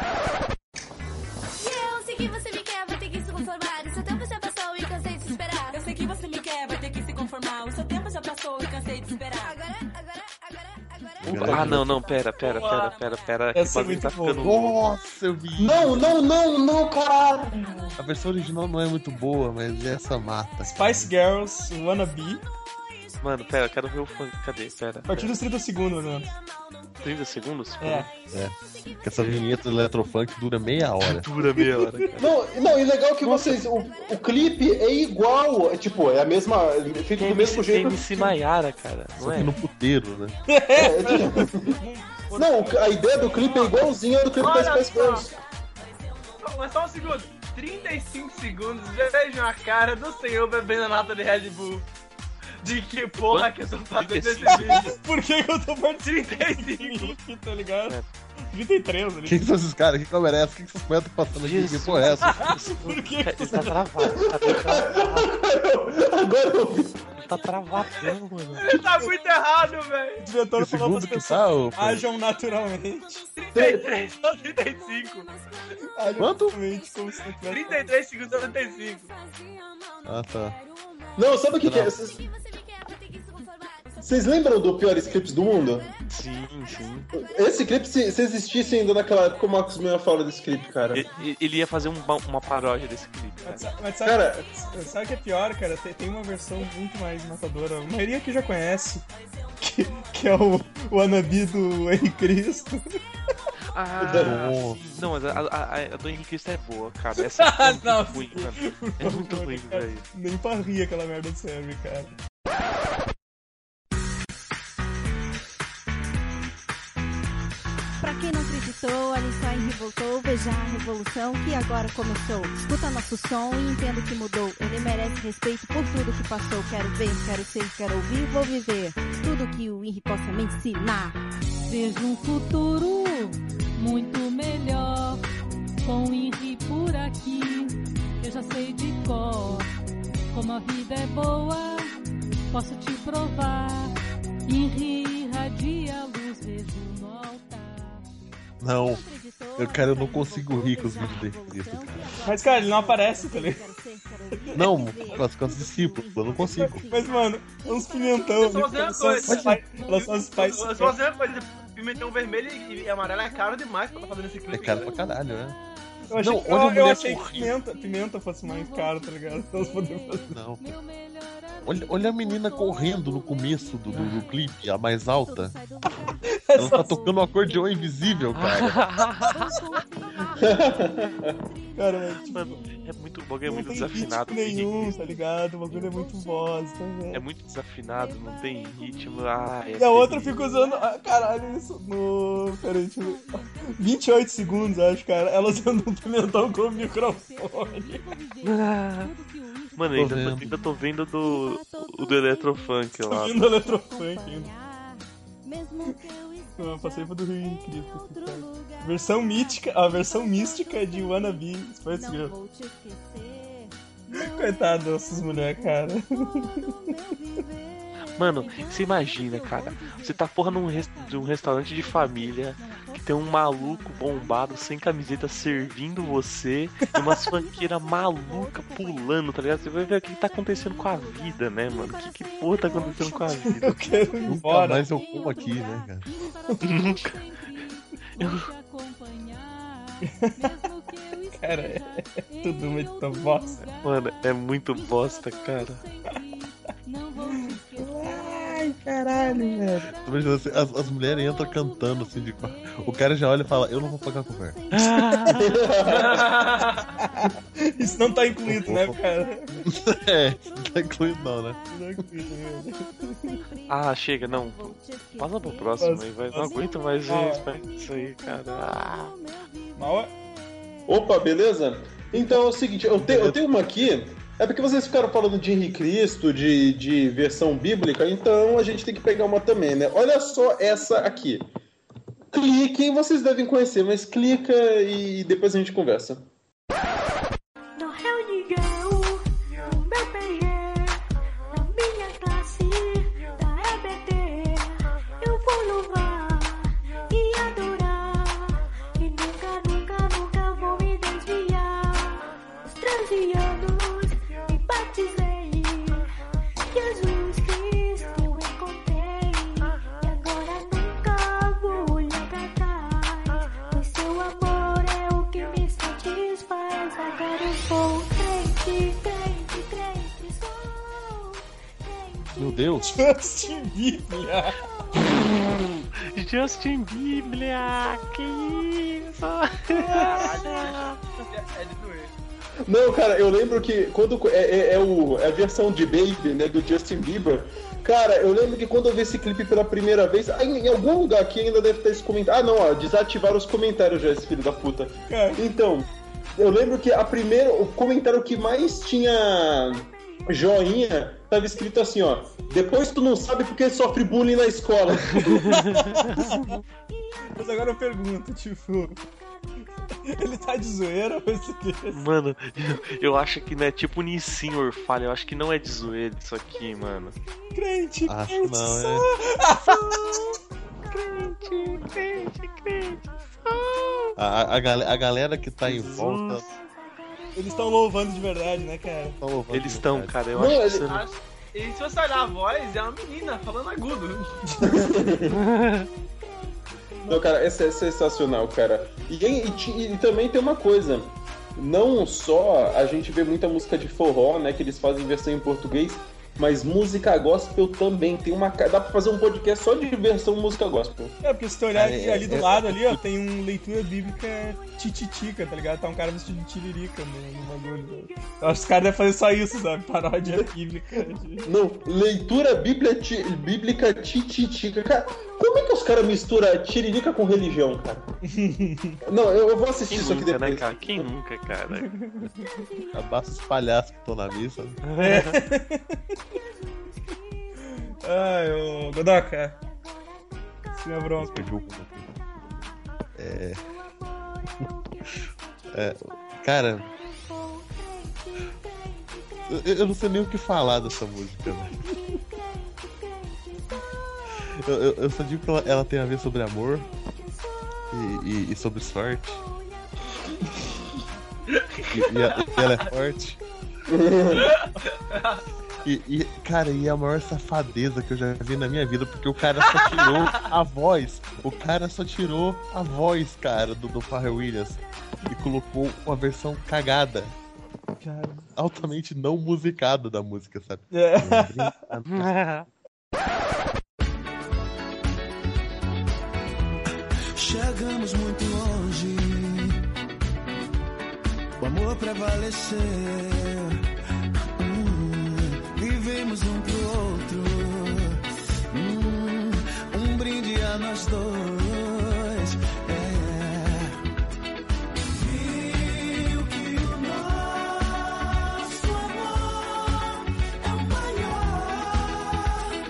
Eu sei que você me quer, vai ter que se conformar. O seu tempo já passou e cansei de te esperar. Eu sei que você me quer, vai ter que se conformar. O seu tempo já passou e cansei de esperar. Agora, agora, agora, agora. Ah, não, não, pera, pera, pera, pera, pera. que Essa o é bagulho muito tá boa. ficando. Nossa, eu vi. Não, não, não, não, caralho! A versão original não é muito boa, mas essa mata. Spice Girls, Wannabe. Mano, pera, eu quero ver o funk. Cadê? Pera. A partir pera. dos trinta segundos, né? trinta segundos? É. É. Que essa vinheta do Eletrofunk dura meia hora. Dura meia hora, cara. Não, não, e legal que vocês. O, o clipe é igual, é, tipo, é a mesma. Feito Tem do mesmo tem jeito. M C Maiara, cara, não Só é? que no puteiro, né? É, tipo, não, a ideia do clipe é igualzinha ao do clipe da Olha Spice só. Girls. Mas só um segundo. trinta e cinco segundos, vejam a cara do senhor bebendo a nata de Red Bull. De que porra que eu tô fazendo esse vídeo? Por que, que eu tô participando? trinta e cinco. Aqui, tá ligado? trinta e três ali. Quem que são esses caras? Que câmera é essa? O que que essas mulheres estão passando aqui? Que Jesus. porra é essa? Por que Ele tá travado, tá travado. Agora eu vi. Ele tá travadão, mano. Ele tá muito errado, velho. o diretor Que falou pras segundo que pessoas tá, ô, ajam naturalmente. trinta e três ou trinta e cinco? Ajam Quanto? naturalmente, como se não tivesse... trinta e três segundos ou trinta e cinco? Ah, tá. Não, sabe o que, que é? Vocês, Se você me quer, vai ter que se conformar. vocês lembram do Piores Clipes do Mundo? Sim, sim. Esse clipe, se, se existisse ainda naquela época, o Marcos Mion fala desse clipe, cara. Ele, ele ia fazer um, uma paródia desse clipe, Mas, cara. sa- mas sabe, Cara- sabe o que é pior, cara? Tem, tem uma versão muito mais matadora. A maioria aqui já conhece. Que, que é o, o Anabi do Henrique Cristo. Ah, Nossa. não, mas a, a, a- a do Henrique Cristo é boa, cara. Essa é muito Não, ruim, mano. É muito ruim, Cara, velho. nem pra rir aquela merda serve, cara. Pra quem não acreditou, ali só em revoltou, veja a revolução que agora começou. Escuta nosso som e entenda o que mudou. Ele merece respeito por tudo que passou. Quero ver, quero ser, quero ouvir, vou viver tudo que o Henry possa me ensinar. Vejo um futuro muito melhor com o Henry por aqui. Eu já sei de cor como a vida é boa, posso te provar. irradia a luz, vejo no altar. Não, eu, cara, eu não consigo rir com os vídeos de Cristo, cara. Mas, cara, ele não aparece, tá ligado? Não, com as, com as discípulos, eu não consigo. Mas, mano, é uns pimentão. Elas são a mesma coisa. Elas são as pais. Elas são a mesma coisa. Pimentão vermelho e, e amarelo é caro demais pra estar fazendo esse clipe. É caro pra caralho, né? Eu achei, não, que, olha eu, eu a achei que correndo. pimenta, pimenta fosse mais caro, tá ligado? Pra elas poderem fazer. Não. Olha, olha a menina correndo no começo do, do, do clipe, a mais alta. Ela tá tocando um acordeão invisível, cara. Cara, mas, tipo, Mano, é muito, o bagulho é não muito tem desafinado. ritmo nenhum, ritmo. tá ligado? O bagulho é muito bosta, velho. É muito desafinado, não tem ritmo. Ah, é E a outra terrível. fica usando. Ah, caralho, isso no. Peraí, deixa eu ver. vinte e oito segundos, acho, cara. Ela usando um pimentão com o microfone. Mano, Tô ainda tô, vendo. ainda tô vendo do, o do Eletrofunk Tô lá. vindo eletrofunk ainda. Não, eu passei pro do Rio Incrível aqui, cara. Versão mítica, a versão mística de Wannabe Spice Girl. Coitado dessas mulheres, cara. Mano, você imagina, cara. Você tá porra num res- de um restaurante de família que tem um maluco bombado sem camiseta servindo você e umas funkeiras maluca pulando, tá ligado? Você vai ver o que tá acontecendo com a vida, né, mano? O que, que porra tá acontecendo com a vida? Eu quero ir Nunca embora. mais eu como aqui, né, cara? Nunca. Eu... Cara, é tudo muito bosta. Mano, é muito bosta, cara. Ai, caralho, velho. Tu imagina assim, as, as mulheres entram cantando assim de qua- o cara já olha e fala, eu não vou pagar cover. Isso não tá incluído, né, cara? É, não tá incluído não, né? Não é incluído, velho. Ah, chega, não. Passa pro próximo Passa, aí, vai. Não passa. aguento mais Ah. isso, vai. Isso aí, cara. Ah. Mal é? Opa, beleza? Então é o seguinte, eu, te- eu tenho uma aqui. É porque vocês ficaram falando de Henrique Cristo, de, de versão bíblica, então a gente tem que pegar uma também, né? Olha só essa aqui. Cliquem, vocês devem conhecer, mas clica e depois a gente conversa. No Rio de Janeiro, no meu P G, na minha classe da E B T, eu vou louvar e adorar, e nunca, nunca, nunca vou me desviar. Os treze anos me batizei, Jesus Cristo encontrei, e agora nunca vou olhar pra trás, pois seu amor é o que me satisfaz. Agora eu sou crente, crente, crente, sou crente. Meu Deus. Justin Bieber. Justin Bieber, que isso? É de doer. Não, cara, eu lembro que quando é, é- é o, é a versão de Baby, né, do Justin Bieber. Cara, eu lembro que quando eu vi esse clipe pela primeira vez, ah, em, em algum lugar aqui ainda deve ter esse comentário. Ah, não, ó, desativaram os comentários já, esse filho da puta. Cara. Então, eu lembro que a primeira, o comentário que mais tinha joinha tava escrito assim, ó: depois tu não sabe porque sofre bullying na escola. Mas agora eu pergunto, tipo. Ele tá de zoeira ou isso aqui? Mano, eu, eu acho que não é tipo Nissin Orfalho, eu acho que não é de zoeira isso aqui, mano. Crente, Acho crente, não, só. é. Crente, crente, crente. A, a, a gal- a galera que tá em volta Eles estão louvando de verdade, né, cara? tá louvando Eles de estão, verdade. cara, eu Não, acho que ele- você não... Acho- E se você olhar a voz, é uma menina falando agudo. Não, cara, essa é sensacional, cara. E, e, e- e também tem uma coisa. Não só a gente vê muita música de forró, né, que eles fazem versão em português, mas música gospel também. Tem uma, dá pra fazer um podcast só de versão música gospel. É, porque se tu olhar É, ali, é, ali do é, lado, é, ali, ó, tem um leitura bíblica tititica, tá ligado? Tá um cara vestido de tiririca no, no bagulho. Eu acho que os caras devem fazer só isso, sabe? Paródia bíblica. de- Não, leitura bíblia, ti, bíblica tititica. Cara, como é que os caras misturam tiririca com religião, cara? Não, eu, eu vou assistir Quem isso aqui nunca, depois. né, cara? Quem nunca, cara? Abaixa os palhaços que estão na missa. Ai, ô, Godoka. Senhor Bronco. É... é... Cara, eu, eu não sei nem o que falar dessa música, velho. Eu, eu, eu só digo que ela, ela tem a ver sobre amor e, e, e sobre sorte. E, e, a, e ela é forte. E, e, cara, e a maior safadeza que eu já vi na minha vida, porque o cara só tirou a voz. O cara só tirou a voz, cara, do, do Pharrell Williams e colocou uma versão cagada. Cara. Altamente não musicada da música, sabe? É. Chegamos muito longe, o amor prevaleceu. Vivemos um pro outro, hum, um brinde a nós dois, é. Viu que o nosso amor é o maior.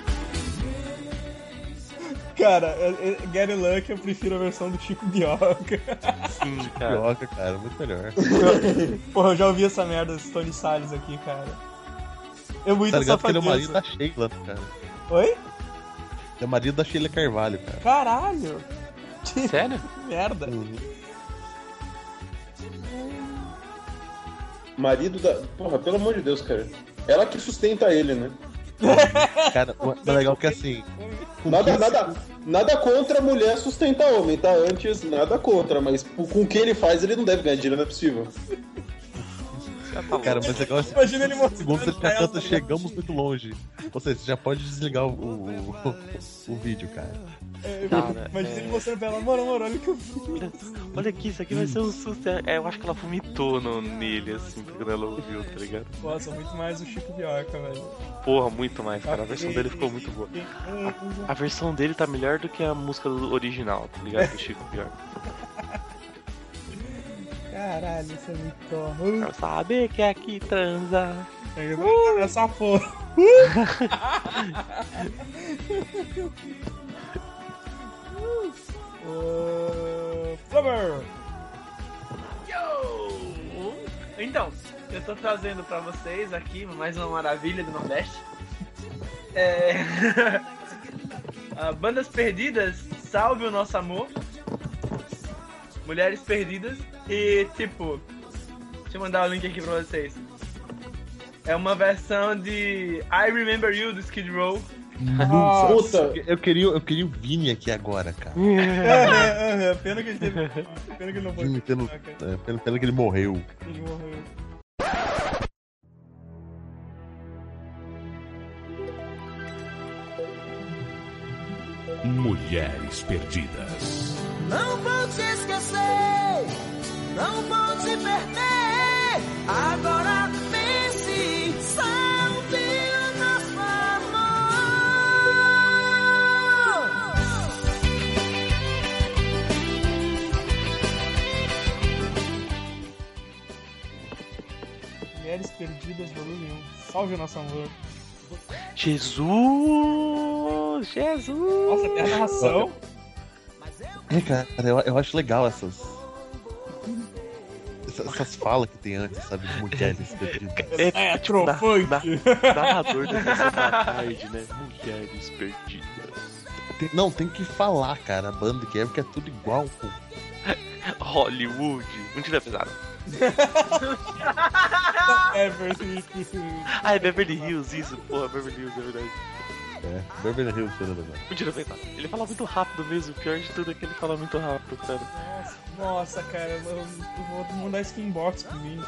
Cara, é, é, Get Lucky eu prefiro a versão do Chico Bioca. Sim, cara. Bioca, cara, muito melhor. Porra, eu já ouvi essa merda dos Tony Salles aqui, cara. É muito tá ligado que ele é o safadeza. marido da Sheila, cara. Oi? É o marido da Sheila Carvalho, cara. Caralho! Sério? Merda. Uhum. Marido da... Porra, pelo amor de Deus, cara. Ela que sustenta ele, né? Cara, o legal é que assim... Nada, nada, nada contra a mulher sustentar homem, tá? Antes, nada contra, mas com o que ele faz, ele não deve ganhar dinheiro, não é possível. Cara, mas é igual assim, imagina ele mostrando segundos ele já ela, canta né? Chegamos muito longe. Ou seja, você já pode desligar o, o, o, o vídeo, cara. É, Cara, imagina é... ele mostrando pra ela, amor, amor, olha o que eu fiz. Olha, olha aqui, isso aqui vai ser um sucesso. É, eu acho que ela vomitou no, nele, assim, quando ela ouviu, tá ligado? Nossa, muito mais o Chico Bioca, velho. Porra, muito mais, cara. A versão dele ficou muito boa. A, a versão dele tá melhor do que a música do original, tá ligado? Do Chico Bioca. Caralho, isso é muito torro. Quero saber que aqui transa. Uh, essa porra. uh, Flubber. Yo! Então, eu tô trazendo pra vocês aqui mais uma maravilha do Nordeste. É... ah, Bandas Perdidas, Salve o Nosso Amor. Mulheres Perdidas. E, tipo, deixa eu mandar o link aqui pra vocês. É uma versão de I Remember You, do Skid Row. Nossa, eu queria, eu queria o Vini aqui agora, cara. É, é, é, pena que ele teve. Pena que ele não foi. Vini, pelo, é, pena, pena que ele morreu. Ele morreu. Mulheres Perdidas. Não vou te esquecer, não vou te perder. Agora pense, salve o nosso Mulheres Perdidas, volume um. Salve o nosso amor. Jesus! Jesus! Nossa, tem a narração. É, cara, eu, eu acho legal essas. Essas, essas falas que tem antes, sabe? De mulheres perdidas. É, é tipo, na, na, narrador da sessão da tarde, né? Mulheres perdidas. Tem, não, tem que falar, cara, a banda que é, porque é tudo igual, pô. Hollywood. Mentira pesada. É Beverly Hills. Ah, é Beverly Hills, isso. Porra, Beverly Hills, é verdade. É, Beverly Hills, é verdade. Mentira pesada. Ele fala muito rápido mesmo. O pior de tudo é que ele fala muito rápido, cara. Nossa, nossa cara, eu, eu vou mandar skinbox pra mim.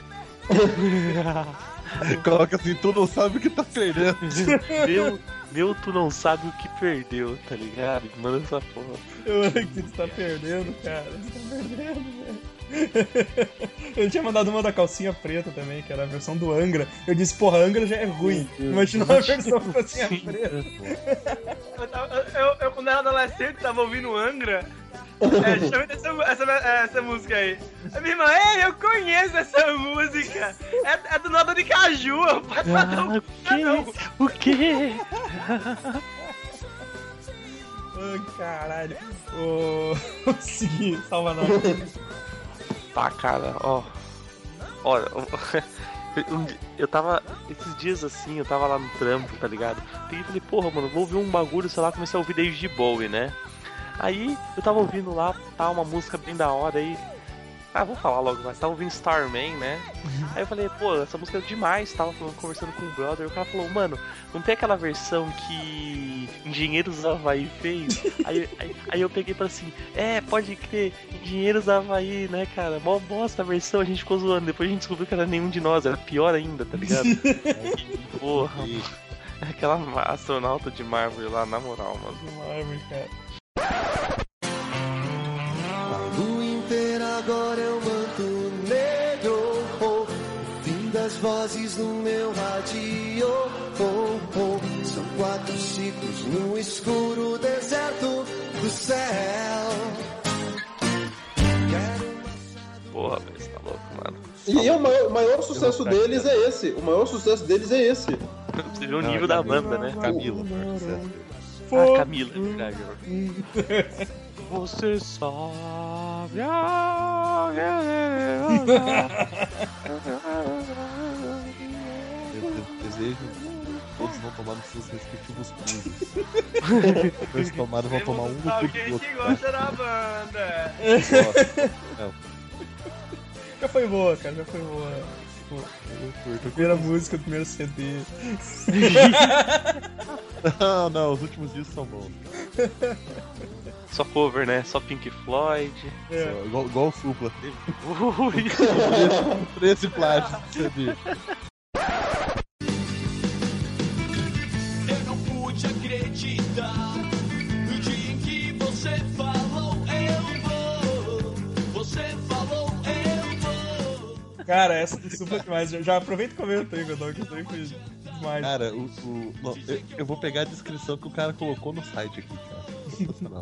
Coloca assim, tu não sabe o que tá perdendo. Meu, meu, tu não sabe o que perdeu, tá ligado? Manda essa porra. Eu que tu tá perdendo, cara. Tu tá perdendo, velho. Ele tinha mandado uma da calcinha preta também, que era a versão do Angra. Eu disse, porra, Angra já é ruim. Imagina uma versão com calcinha preta. Eu, eu, eu, quando era adolescente, tava ouvindo Angra. É, justamente essa, essa, essa música aí. A minha irmã, ei, eu conheço essa música. É, é do Nada de Caju. Pode fazer um... O quê? O quê? Ai, caralho. O seguinte, salva nós. Tá, cara, ó. Olha, Um di- Eu tava. Esses dias assim, eu tava lá no trampo, tá ligado? Peguei e falei, porra, mano, vou ouvir um bagulho, sei lá, comecei a ouvir David Bowie, né? Aí eu tava ouvindo lá, tá uma música bem da hora aí. Ah, vou falar logo, mas tava ouvindo Starman, né? Aí eu falei, pô, essa música é demais, tava falando, conversando com o brother, e o cara falou, mano, não tem aquela versão que Engenheiros do Havaí fez? aí, aí, aí eu peguei pra assim, é, pode crer, Engenheiros do Havaí, né, cara? Mó bosta a versão, a gente ficou zoando, depois a gente descobriu que era nenhum de nós, era pior ainda, tá ligado? Aí, porra, aquela astronauta de mármore lá, na moral, mano. Mármore, cara. O inteiro agora é o manto negro, oh, fim das vozes no meu rádio, oh, oh, são quatro ciclos no escuro deserto do céu. Porra, velho, você tá louco, mano. E o maior, o maior sucesso deles é esse. O maior sucesso deles é esse. Você viu o nível da banda, né? Camila, o maior sucesso dele. Ah, Camila, é verdade. Você sabe. Eu desejo todos vão tomar nos seus respectivos pulsos. Eles tomaram, vão tomar um no cu Alguém do outro. que gosta da banda. Não. Já foi boa, cara, já foi boa. Pô, primeira música, primeiro C D. Não, não, os últimos discos são bons. Só cover, né? Só Pink Floyd. É. Só, igual, igual o Supla. Ui. treze plágios de C D. Eu não pude acreditar no dia em que você falou eu vou. Você falou eu vou. Cara, essa do Supla é demais. Já, já aproveita e comenta aí, Godão, que isso aí foi demais. Cara, o, o, não, eu, eu vou pegar a descrição que o cara colocou no site aqui, cara. Sensacional.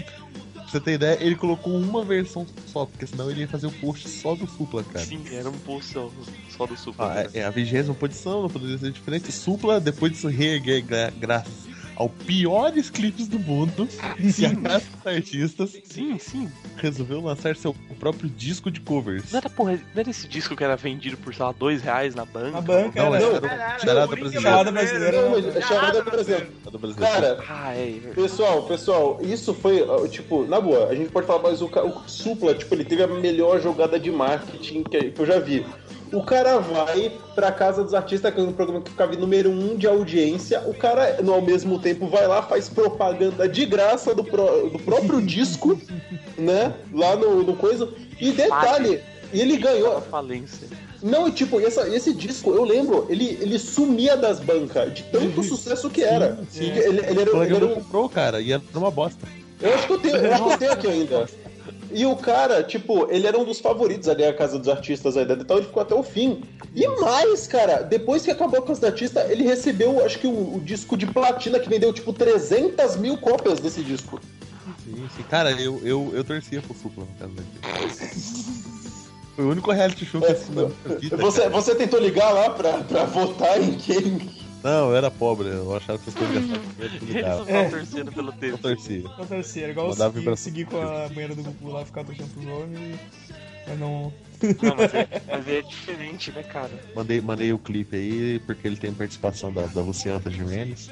Pra você ter ideia, ele colocou uma versão só, porque senão ele ia fazer o post só do Supla, cara. Sim, era um post só, só do Supla. Ah, né? é, é a vigésima posição, não poderia ser diferente. Supla, depois disso, reerguer gra graças ao piores clipes do mundo, e a graça dos artistas, Sim, sim. resolveu lançar seu próprio disco de covers. Não era, porra, não era esse disco que era vendido por, sei lá, dois reais na banca? Na banca, Não, era. era Não, o Charada Brasileira. Brasileira. Brasileira. Não, mas é chamada brasileira. Cara, Ah, é, é verdade. pessoal, pessoal, isso foi, ó, tipo, na boa, a gente pode falar, mas o, ca- o Supla, tipo, ele teve a melhor jogada de marketing que, que eu já vi. O cara vai pra casa dos artistas, que é um programa que ficava em número um de audiência. O cara, no, ao mesmo tempo, vai lá, faz propaganda de graça do, pro, do próprio disco, né? Lá no, no coisa. E detalhe, ele ganhou. Falência. Não, e tipo, essa, esse disco, eu lembro, ele, ele sumia das bancas, de tanto sucesso que era. Sim. Ele, ele, ele era, O ele era não um, comprou, cara, e era uma bosta. eu acho que eu tenho, eu acho que eu tenho aqui ainda. E o cara, tipo, ele era um dos favoritos ali, a Casa dos Artistas ainda, então ele ficou até o fim. E mais, cara, depois que acabou a Casa dos Artistas, ele recebeu, acho que o, o disco de platina, que vendeu, tipo, trezentas mil cópias desse disco. Sim, sim. Cara, eu, eu, eu torcia pro Supla no caso daqui. Foi o único reality show que eu assisti na minha vida, Você, cara. você tentou ligar lá pra, pra votar em quem? Não, eu era pobre, eu achava que essas coisas engraçadas. Eu Eles ligava. só estavam torcendo pelo tempo. Eu torcia. Não torcia, igual eu Mandava segui, vibração. seguir com a banheira do Gugu lá, ficar tocando pro nome, mas não... Não, mas é, mas é diferente, né, cara? Mandei, mandei o clipe aí, porque ele tem participação da, da Luciana Gimenez.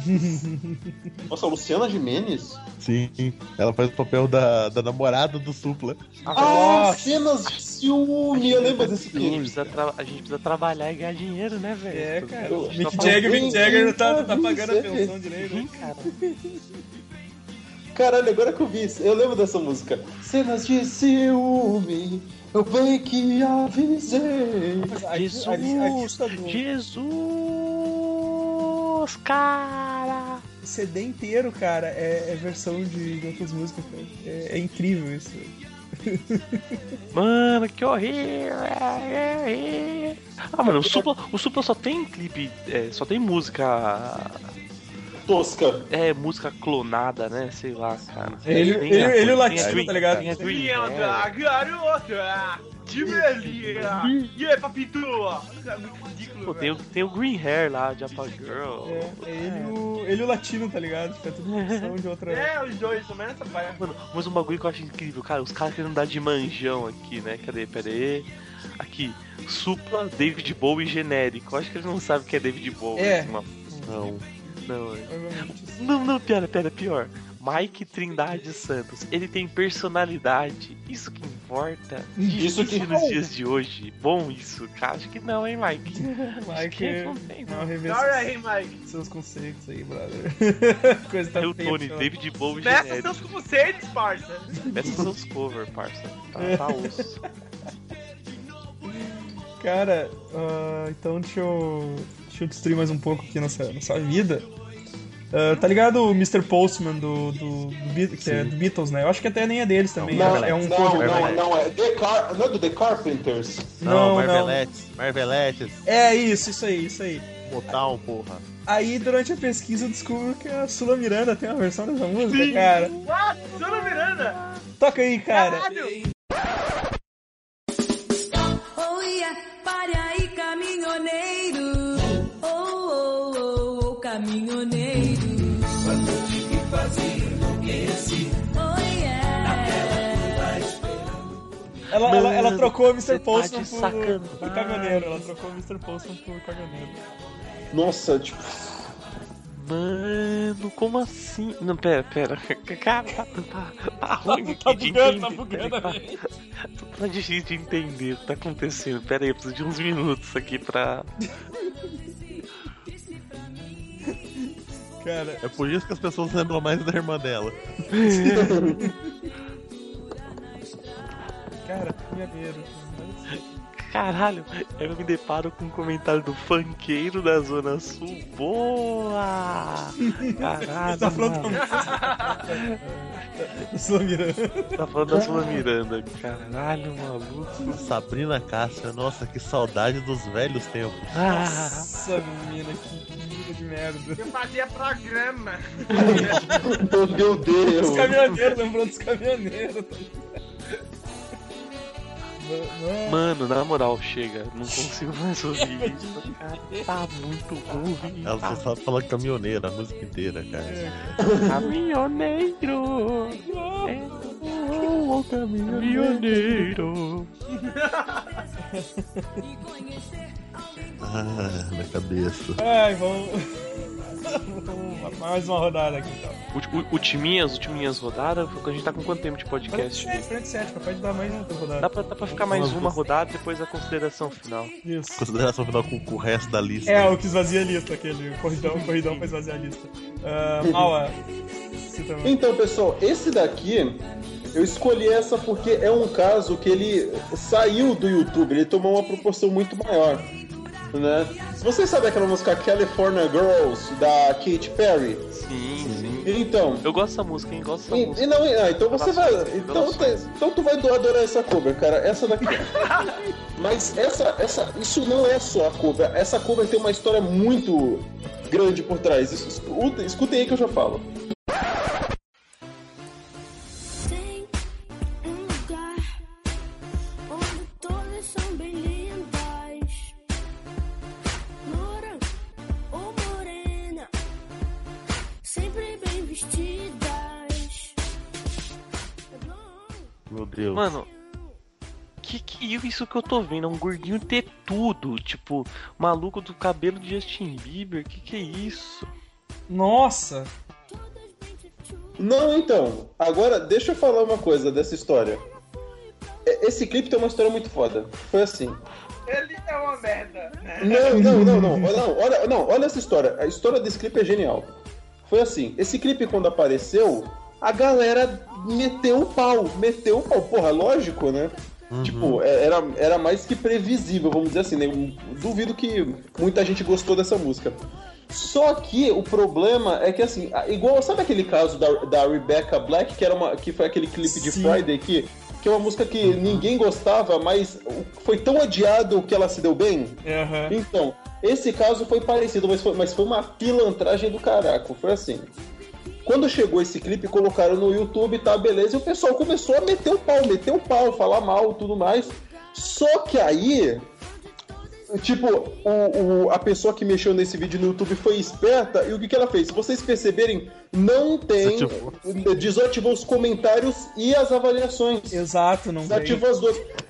Nossa, a Luciana Gimenez? Sim, ela faz o papel da, da namorada do Supla. Ah, cenas de ciúme, eu lembro desse A gente, filme. precisa tra- a gente precisa trabalhar e ganhar dinheiro, né, velho? É, cara. A gente Mick só Jagger, faz- Mick Jagger não tá, tá Sim, pagando a sim. pensão direito, né? Sim, cara. Caralho, agora que eu vi isso, eu lembro dessa música. Cenas de ciúme, eu bem que avisei. Jesus, Artista do Jesus, cara. o C D inteiro, cara, é, é versão de, de outras músicas, cara. É, é incrível isso. Mano, que horrível. Ah, mano, o Supla, o Supla só tem clipe, é, só tem música... Tosca. É, música clonada, né? Sei lá, cara. Ele, Tem ele, a- ele e o tem a Latino, Dream- tá ligado? tem a Dream Linda, Hair. garota, de melinha. E aí, papito? É muito ridículo, Pô, tem, o, velho. tem o Green Hair lá, Japa Girl. É, é ele, e o, ele e o Latino, tá ligado? Fica tudo versão de outra... É, os dois também nessa vibe. Mano, mas um bagulho que eu acho incrível, cara, os caras querendo dar de manjão aqui, né? Cadê? Pera aí. Aqui, Supla, David Bowie genérico. Eu acho que eles não sabem o que é David Bowie. É. Assim, uma... Não. Não, é. não, não, pior, pior, pior. Mike Trindade Santos, ele tem personalidade. Isso que importa. Isso que nos dias de hoje. Bom isso, cara. Acho que não, hein, Mike? Mike, que não tem, não, Sorry aí, Mike. Seus conceitos aí, brother. Coisa tá Eu, feia, Tony, cara. David Bowie Peça genérico. seus conceitos, parça. Peça seus covers, parça. Tá, tá osso. Cara, uh, então deixa eu, deixa eu destruir mais um pouco aqui nossa, nossa vida. Uh, tá ligado o mister Postman do, do, do, Be- que é do Beatles, né? Eu acho que até nem é deles também. Não, é um não, cover. não, não, é The Car... não é do The Carpenters. Não, Não, Marvelettes. Marvelettes. É isso, isso aí, isso aí. Motown, porra. Aí durante a pesquisa eu descubro que a Sula Miranda tem uma versão dessa música, Sim. cara. What? Sula Miranda? Toca aí, cara. Caralho. Oh yeah, pare aí, caminhoneiro. Oh, oh, oh, oh, caminhoneiro. Oh yeah. Ela, ela, ela Mano, trocou o mister você tá Postman de por, sacanagem. por caminhoneiro. Ela trocou o mister Postman por caminhoneiro. Nossa, tipo... Mano, como assim? Não, pera, pera. Cara, tá, tá, tá ruim Tá aqui de bugando, tá entender. bugando Tá, aí. tá difícil de entender o que tá acontecendo. Pera aí, eu preciso de uns minutos aqui pra... Cara, É por isso que as pessoas lembram mais da irmã dela. cara, caminhoneiro. Caralho, eu me deparo com um comentário do funkeiro da Zona Sul. Boa! Caralho, Tá falando mano. da Sula Miranda. Tá falando da Sula Miranda. Caralho, maluco. Sabrina Cássia, nossa, que saudade dos velhos tempos. Ah, Nossa, menina, que vida de merda. Eu fazia programa. Meu Deus. Os caminhoneiros, lembrando dos caminhoneiros. mano, na moral, chega. Não consigo mais ouvir isso. Cara, tá muito ruim. Ela só sabe falar caminhoneira a música inteira, cara. Caminhoneiro. É o caminhoneiro. Ah, minha cabeça. Ai, vamos... vamos mais uma rodada aqui, então. O, o, o Timinhas, o Timinhas rodada, a gente tá com quanto tempo de podcast? quarenta e sete, pode dar mais uma rodada. Dá pra, dá pra ficar mais uma rodada e depois a consideração final. Isso. Consideração final com, com o resto da lista. É, o que esvazia a lista, aquele corridão, o corridão pra esvaziar a lista. Uh, Mala, então, pessoal, esse daqui, eu escolhi essa porque é um caso que ele saiu do YouTube, ele tomou uma proporção muito maior, né? Vocês sabem aquela música California Girls, da Katy Perry? Sim, sim. Então... Eu gosto dessa música, hein? Gosto dessa E, música. e não, ah, então você vai... Relações, Então, relações. te- então tu vai adorar essa cover, cara. Essa daqui. Mas essa, essa... Isso não é só a cover. Essa cover tem uma história muito grande por trás. Isso- escutem- Escutem aí que eu já falo. Tem um lugar onde todas são bem lindas, loura ou morena, sempre bem vestidas. Meu Deus. Mano, que que isso que eu tô vendo? É um gordinho tetudo, tipo, maluco do cabelo de Justin Bieber. Que que é isso? Nossa! Não, então. Agora, deixa eu falar uma coisa dessa história. E- Esse clipe tem uma história muito foda. Foi assim. Ele é uma merda. Não, não, não, não. Não, olha, não, olha essa história. A história desse clipe é genial. Foi assim, esse clipe quando apareceu, a galera meteu o pau. Meteu o pau. Porra, lógico, né? Tipo, é- era, era mais que previsível, vamos dizer assim, né? Eu duvido que muita gente gostou dessa música. Só que o problema é que, assim, a- igual, sabe aquele caso da, da Rebecca Black, que, era uma, que foi aquele clipe de Sim. Friday, que, que é uma música que ninguém gostava, mas foi tão adiado que ela se deu bem? Aham. Então, esse caso foi parecido, mas foi, mas foi uma pilantragem do caraco. Foi assim. Quando chegou esse clipe, colocaram no YouTube, tá, beleza, e o pessoal começou a meter o pau, meter o pau, falar mal e tudo mais. Só que aí, tipo, o, o- a pessoa que mexeu nesse vídeo no YouTube foi esperta, e o que, que ela fez? Se vocês perceberem, não tem... Desativou os comentários e as avaliações. Exato, não tem. Desativou as duas.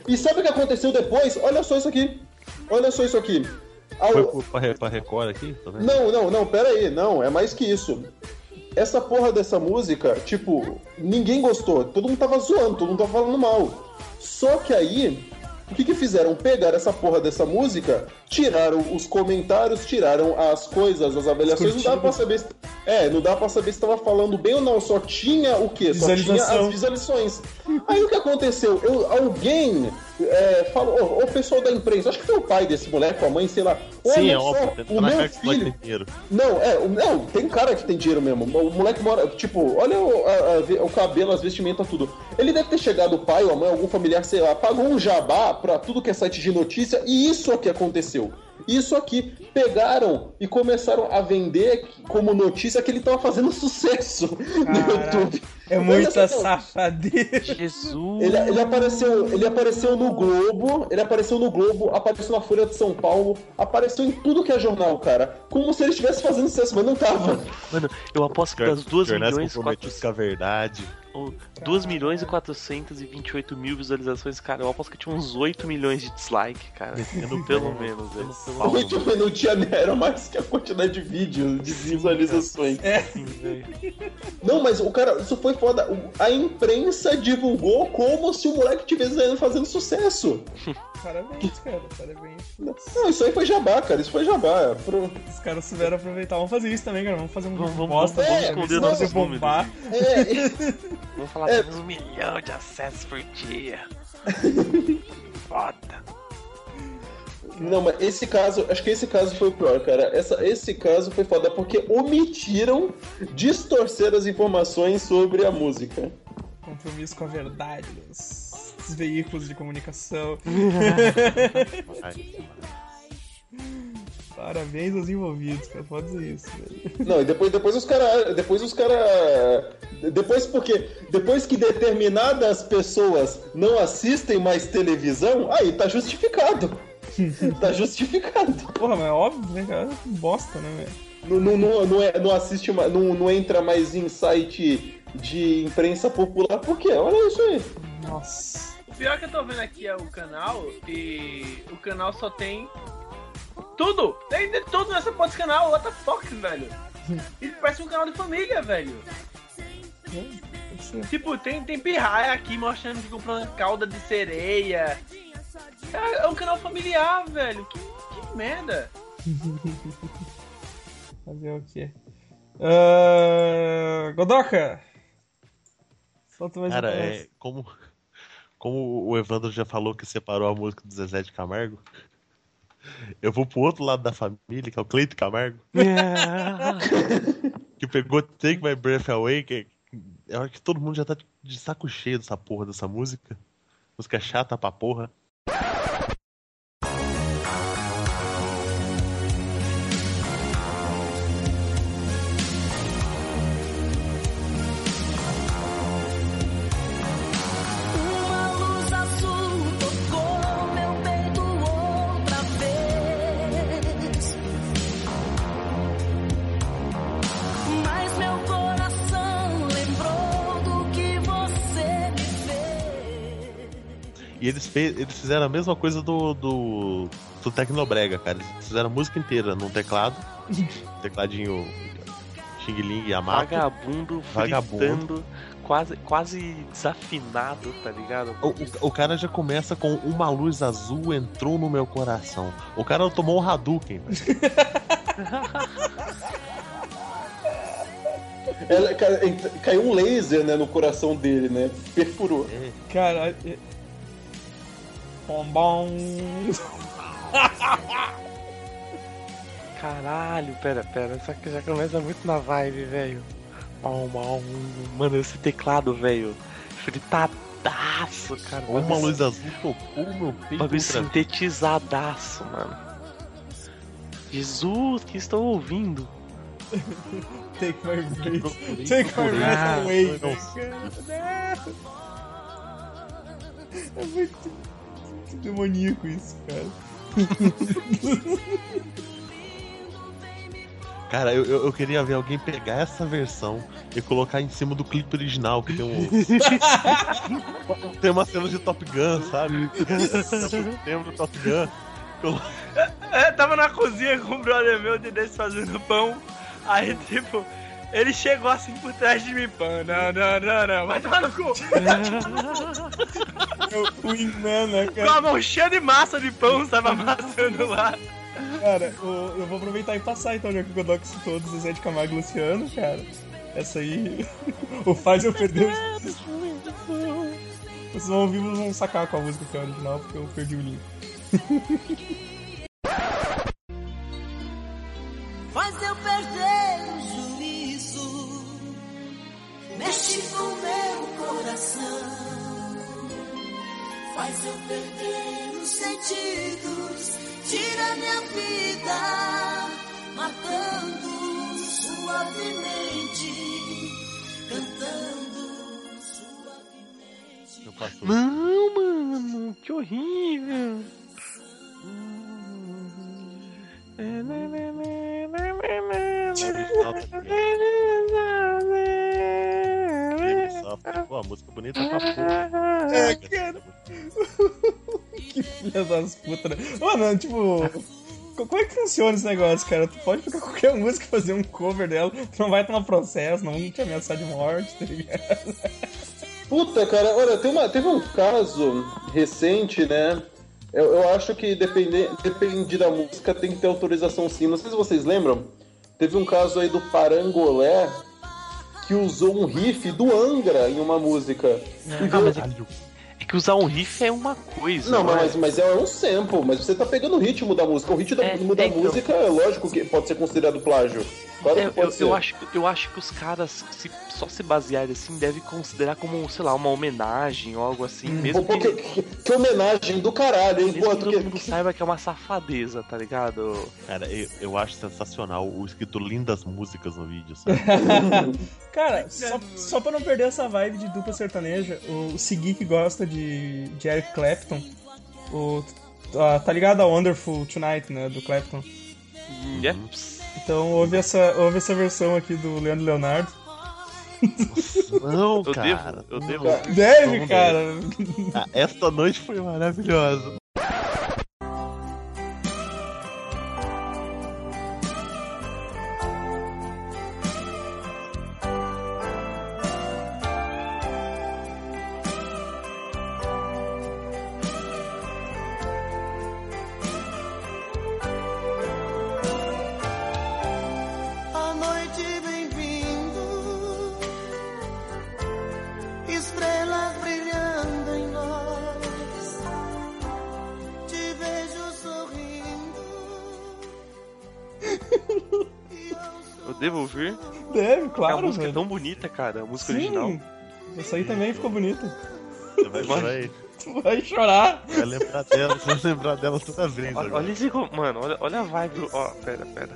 E sabe o que aconteceu depois? Olha só isso aqui. Olha só isso aqui. Ao... Foi pra, pra Record aqui? Tá vendo? Não, não, não, pera aí. Não, é mais que isso. Essa porra dessa música, tipo, ninguém gostou. Todo mundo tava zoando, todo mundo tava falando mal. Só que aí, o que que fizeram? Pegaram essa porra dessa música, tiraram os comentários, tiraram as coisas, as avaliações, não dá pra saber se... É, não dá pra saber se tava falando bem ou não, só tinha o quê? Só tinha as visualizações. Aí o que aconteceu? Eu, alguém é, falou, o pessoal da imprensa, acho que foi o pai desse moleque, a mãe, sei lá. Sim, é só, óbvio, o meu filho... Não, é, não, tem cara que tem dinheiro mesmo. O moleque mora, tipo, olha o, a, a, o cabelo, as vestimentas, tudo. Ele deve ter chegado, o pai ou a mãe, algum familiar, sei lá, pagou um jabá pra tudo que é site de notícia, e isso aqui aconteceu. Isso aqui, pegaram e começaram a vender como notícia que ele tava fazendo sucesso no YouTube. É muita safadeza. Jesus. Ele, ele, apareceu, ele apareceu no Globo, ele apareceu no Globo, apareceu na Folha de São Paulo, apareceu em tudo que é jornal, cara. Como se ele estivesse fazendo sucesso, mas não tava. Mano, eu aposto que das duas milhões e quatrocentos com a verdade. duas milhões e quatrocentos e vinte e oito mil visualizações, cara. Eu aposto que tinha uns oito milhões de dislike, cara. Pelo menos, velho. oito não tinha, era mais que a quantidade de vídeos, de visualizações. É. Sim, velho. Não, mas o cara, isso foi foda. A imprensa divulgou como se o moleque estivesse fazendo sucesso. Parabéns, cara, parabéns. Não, isso aí foi jabá, cara, isso foi jabá. Pro... Os caras souberam aproveitar. Vamos fazer isso também, cara. Vamos fazer um vamos, vamos, bosta, vamos é, esconder vamos nossos bombar. É. Vamos falar É. de um milhão de acessos por dia. Foda. Não, mas esse caso, acho que esse caso foi o pior, cara. Essa, esse caso foi foda porque omitiram distorcer as informações sobre a música. Compromisso com a verdade dos, dos veículos de comunicação. Parabéns aos envolvidos, cara. Pode dizer isso, velho. Não, e depois, depois os caras. Depois os caras. Depois porque. Depois que determinadas pessoas não assistem mais televisão, aí tá justificado. Tá justificado. Porra, mas é óbvio, né, cara? Bosta, né, velho? Não, não, não, não, é, não assiste, não, não entra mais em site de imprensa popular, por quê? Olha isso aí. Nossa. O pior que eu tô vendo aqui é o canal, e o canal só tem tudo! Tem de tudo nessa porra desse canal, what the fuck, velho? Ele parece um canal de família, velho. É, tipo, tem, tem pirraia aqui mostrando que comprou uma cauda de sereia. É, é um canal familiar, velho. Que, que merda. Fazer o quê? Uh... Godoka! Solta mais Cara, um é, como, como o Evandro já falou que separou a música do Zezé de Camargo, eu vou pro outro lado da família, que é o Cleito Camargo, que pegou Take My Breath Away, que é hora que todo mundo já tá de saco cheio dessa porra dessa música. Música chata pra porra. Uma luz azul tocou meu peito outra vez, mas meu coração lembrou do que você me fez. E eles, fez, eles fizeram a mesma coisa do, do, do Tecnobrega, cara. Eles fizeram a música inteira num teclado, tecladinho Xing Ling Yamaha. Vagabundo, Vagabundo. fritando, quase, quase desafinado, tá ligado? O, o, o cara já começa com uma luz azul entrou no meu coração. O cara tomou um Hadouken, velho. Ela, cara, caiu um laser, né, no coração dele, né? Perfurou. É. Cara. É... Bom, bom. Caralho, pera, pera, só que já começa muito na vibe, velho. Bom, bom. Mano, esse teclado, velho, fritadaço, cara. Uma luz azul tocou o meu peito. Bagulho outra vez. sintetizadaço, mano. Jesus, que estou ouvindo? Take my breath. procurei, Take my procurei. breath Ah, away. eu não cara. É muito, muito demoníaco isso, cara. Cara, eu, eu, eu queria ver alguém pegar essa versão e colocar em cima do clipe original, que tem um. Tem uma cena de Top Gun, sabe? Lembra do Top Gun? Colo... Eu tava na cozinha com um brother meu de desse fazendo pão. Aí, tipo, ele chegou assim por trás de mim, pão. Não, não, não, não. Vai tomar no cu. O Wingman, né, cara? Com a mão cheia de massa de pão, tava amassando lá. Cara, o, eu vou aproveitar e passar então, já que o Godoc citou do Zezé de Camargo e Luciano, cara. Essa aí. O faz eu perder o. Vocês vão ouvir, vão sacar com a música que é original, porque eu perdi o link. Faz eu perder o juízo, mexe com meu coração, faz eu perder os sentidos, tira minha vida, matando suavemente, cantando suavemente. Eu passo. Não, mano, que horrível. Pô, a música bonita pra porra. É, cara. Que filha das putas, né? Mano, tipo. Como é que funciona esse negócio, cara? Tu pode pegar qualquer música e fazer um cover dela, tu não vai tomar processo, não vão te ameaçar de morte, tá ligado? Puta, cara, olha, tem uma, teve um caso recente, né? Eu, eu acho que depende, depende da música, tem que ter autorização sim. Não sei se vocês lembram. Teve um caso aí do Parangolé que usou um riff do Angra em uma música. Ah, mas é, é que usar um riff é uma coisa. Não, não mas, é? mas é um sample, mas você tá pegando o ritmo da música. O ritmo da, É, ritmo da é, então. música é lógico que pode ser considerado plágio. Claro que Eu, pode eu, ser. eu, acho, eu acho que os caras, se só se basearem assim, devem considerar como, sei lá, uma homenagem ou algo assim. Mesmo Pô, que, que, que, que homenagem do caralho, hein? mesmo Pô, que tu todo que- mundo saiba que é uma safadeza, tá ligado? Cara, eu, eu acho sensacional o escrito lindas músicas no vídeo, sabe? Cara, só, só pra não perder essa vibe de dupla sertaneja, o Segui que gosta de, de Eric Clapton, o, ah, tá ligado a Wonderful Tonight, né, do Clapton? Yeps. Então ouve essa, ouve essa versão aqui do Leandro Leonardo. Não, Eu cara. devo, eu devo. Deve, Não cara. Ah, esta noite foi maravilhosa. A noite vem vindo, estrelas brilhando em nós. Te vejo sorrindo. Eu devo ouvir? Deve, a claro, música velho. é tão bonita, cara. A música Sim, original. essa aí também ficou bonita. Você vai chorar, Tu vai chorar. vai lembrar dela, você vai lembrar dela toda vez. Olha, agora. olha esse. Mano, olha, olha a vibe. Ó, pera, pera.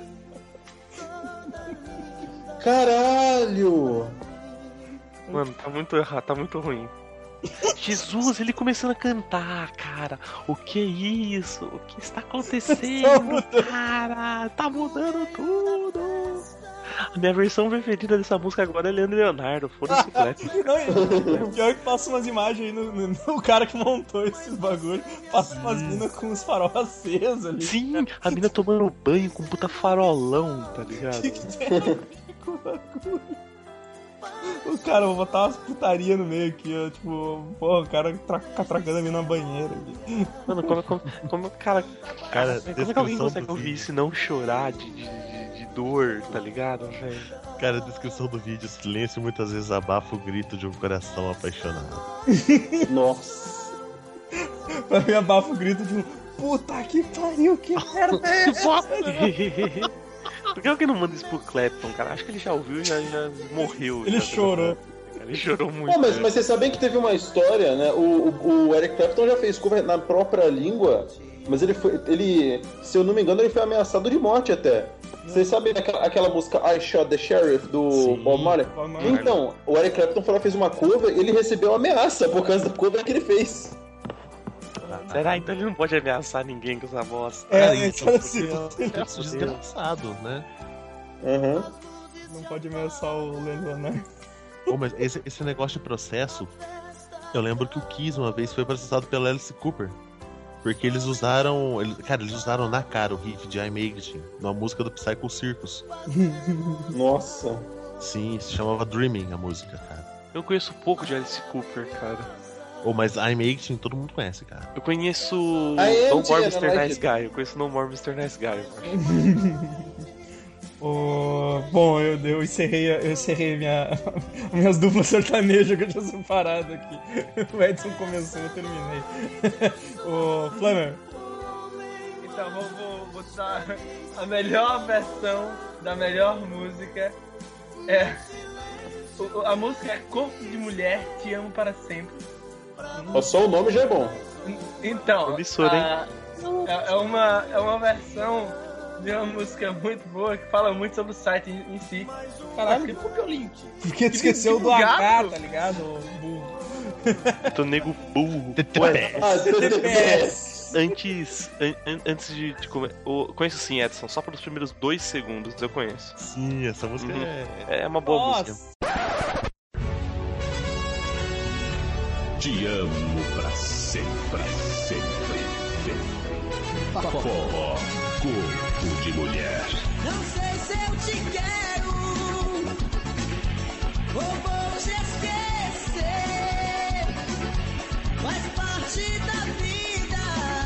Caralho! Mano, tá muito errado, tá muito ruim. Jesus, ele começando a cantar, cara. O que é isso? O que está acontecendo, cara? Tá mudando tudo. A minha versão preferida dessa música agora é Leandro Leonardo. Foda-se o Clapton. Não, e o pior é que passa umas imagens aí no, no, no cara que montou esses bagulho. Passa umas minas com os farol acesos ali. Sim, a mina tomando banho com um puta farolão, tá ligado? Que que tem com o bagulho? O cara, vou botar umas putaria no meio aqui, ó. Tipo, porra, o cara tra catracando a mina na banheira aqui. Mano, como, como, como cara. Cara, como é que alguém descrição consegue do ouvir vídeo. isso e não chorar de, de, de, de dor, tá ligado, velho? Cara, a descrição do vídeo, silêncio muitas vezes abafa o grito de um coração apaixonado. Nossa. Pra mim abafa o grito de um puta que pariu, que merda é essa? Por que alguém não manda isso pro Clapton, cara? Acho que ele já ouviu e já, já morreu. Ele já, chorou. Ele chorou muito. Pô, mas, né? mas vocês sabem que teve uma história, né? O, o, o Eric Clapton já fez cover na própria língua, mas ele foi. Ele, se eu não me engano, ele foi ameaçado de morte até. Vocês sabem aquela, aquela música I Shot the Sheriff do Sim, Bob Marley? Bob Marley. Então, o Eric Clapton foi lá, fez uma cover e ele recebeu ameaça por causa da cover que ele fez. Será? Então ele não pode ameaçar ninguém com essa bosta. É, Cara, então, então, assim, porque é um desgraçado, né? Uhum. Não pode ameaçar o Leonardo. Pô, mas esse, esse negócio de processo, eu lembro que o Kiss uma vez foi processado pela Alice Cooper. Porque eles usaram. Eles, cara, eles usaram na cara o riff de I'm Aging numa música do Psycho Circus. Nossa. Sim, se chamava Dreaming a música, cara. Eu conheço pouco de Alice Cooper, cara. Oh, mas I'm Aging todo mundo conhece, cara. Eu conheço I No am More Jenna, mister like Nice it. Guy. Eu conheço No More mister Nice Guy, eu acho. Oh, bom, eu, eu encerrei, eu encerrei minha, minhas duplas sertanejas que eu tinha separado aqui. O Edson começou, eu terminei. Ô, Flamer. Então, vou, vou, vou dar a melhor versão da melhor música. É. o- A música é Corpo de Mulher, Te Amo Para Sempre. Só o nome já é bom. Então, Promissor, hein? a- é, é uma, é uma versão de uma música muito boa que fala muito sobre o site em, em si. Caralho. Mas por que o link? Porque tu esqueceu Tipo do H, gato? tá ligado? Burro. Eu tô nego burro. Ué, Ah, T T P S. antes, an- an- antes de, de comer. Eu conheço sim, Edson. Só pelos primeiros dois segundos eu conheço. Sim, essa música Uhum. é. É uma boa Nossa. música. Te amo pra sempre, sempre, sempre. Forró, corpo de mulher. Não sei se eu te quero ou vou te esquecer. Faz parte da vida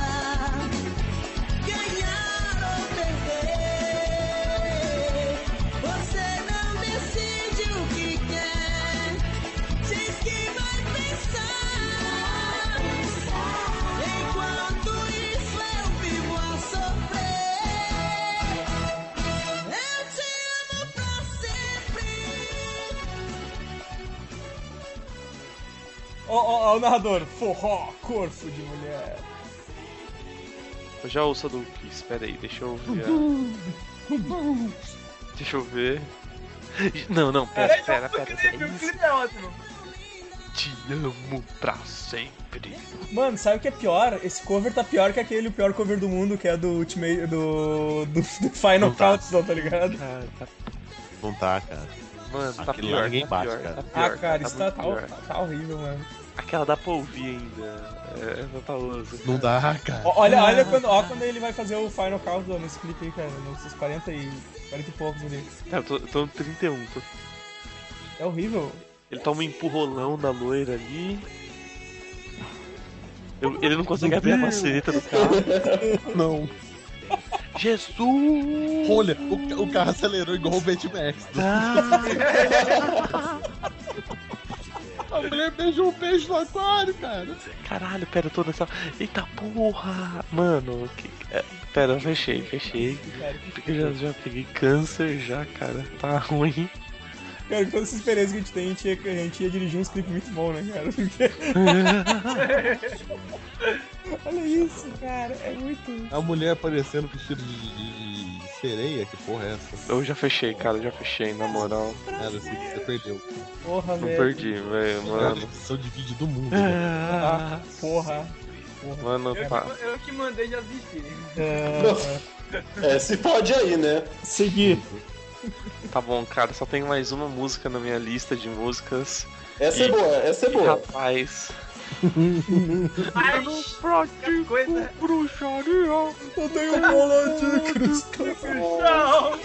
ganhar ou perder. Você não decide o que quer, diz que vai pensar. Enquanto isso eu vivo a sofrer. Eu te amo pra sempre. Ó, ó, ó, o narrador. Forró, corpo de mulher. Eu já ouço a do Kiss. Espera aí, deixa eu ver. a- Deixa eu ver. Não, não, pera, pera, pera. O pera. clipe, o clipe é ótimo. Te amo pra sempre. Mano, sabe o que é pior? Esse cover tá pior que aquele, o pior cover do mundo, que é do Ultimate. do. do, do Final Não tá. Countdown, tá ligado? Cara, tá, Não tá, cara. mano, tá Aquele pior, lá ninguém tá bate, pior, cara. tá Ah, pior, cara, isso tá, muito tá, pior. tá, tá horrível, mano. Aquela dá pra ouvir ainda. É, essa tá louca. Não dá, cara. Ó, Olha, olha quando, ó, quando ele vai fazer o Final Countdown nesse clipe aí, cara. Nesses quarenta e. quarenta e poucos ali. Cara, eu tô, eu tô no trinta e um. Tô... É horrível. Ele toma um empurrolão da loira ali. Eu- ele não consegue abrir a maçaneta do carro. Não. Jesus! Olha, o, o carro acelerou igual o Betmax. A mulher beijou um peixe no aquário, cara. Caralho, pera, eu tô nessa. Eita porra! Mano, que... é, pera, eu fechei, fechei. Porque eu já, já peguei câncer já, cara. Tá ruim. Cara, com toda essa experiência que a gente tem, a gente ia, a gente ia dirigir uns clipes muito bons, né, cara? Olha isso, cara, é muito. A mulher aparecendo vestida de, de, de sereia, que porra é essa? Eu já fechei, cara, já fechei, na moral. Cara, assim, você perdeu. Porra, Não velho. perdi, velho, mano. São de vídeo do mundo. Né? Ah, porra. porra. Mano, Eu, pá. que- eu que mandei já desistir. É, É, se pode aí, né? seguir. Tá bom, cara, só tem mais uma música na minha lista de músicas. Essa é E- boa, essa é e, boa. Rapaz. Ai, que coisa. Bruxaria. Eu tenho bola de cristal. Não.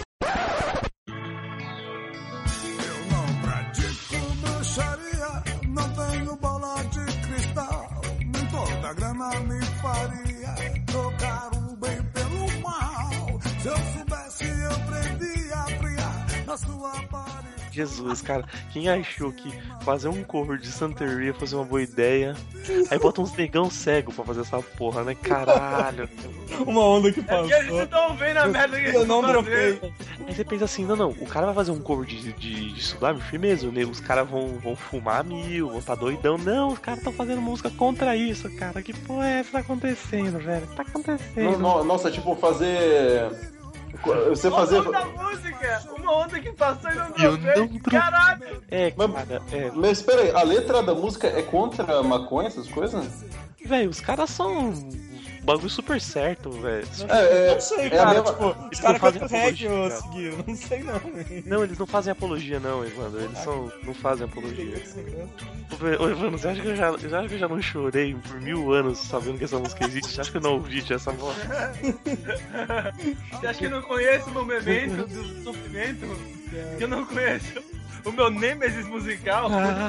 Eu não pratico bruxaria, não tenho bola de cristal. Nem toda grana me faria trocar o bem pelo mal. Se eu soubesse, eu prendia a friar na sua parede. Jesus, cara, quem achou que fazer um cover de Santeria fosse uma boa ideia? Aí bota uns negão cego pra fazer essa porra, né? Caralho. Uma onda que É porque eles passou. estão vendo a merda que Eu eles não estão dropei. fazendo. Aí você pensa assim, não, não, o cara vai fazer um cover de, de, de Sublime, firmeza, né? Os caras vão, vão fumar mil, vão tá doidão. Não, os caras estão fazendo música contra isso, cara. Que porra é essa que tá acontecendo, velho? Tá acontecendo. No- no- Nossa, tipo, fazer. Você fazer. Uma onda música, uma onda que passou e não Eu dropei. não dropei. Caralho. É, Mas- cara, é. Mas espera aí, a letra da música é contra a maconha, essas coisas? Velho, os caras são um bagulho super certo, velho. É, é, não sei, é cara. a mesma- Tipo, os Eles caras não fazem cantam reggae, apologia, eu cara. segui. Eu não sei, não. Não, eles não fazem apologia, não, Evandro. Eles são, não fazem apologia. Ô, Evandro, você acha, que eu já, você acha que eu já não chorei por mil anos sabendo que essa música existe? Você acha que eu não ouvi essa voz? Você acha que eu não conheço o meu momento do sofrimento? Que eu não conheço o meu nêmesis musical?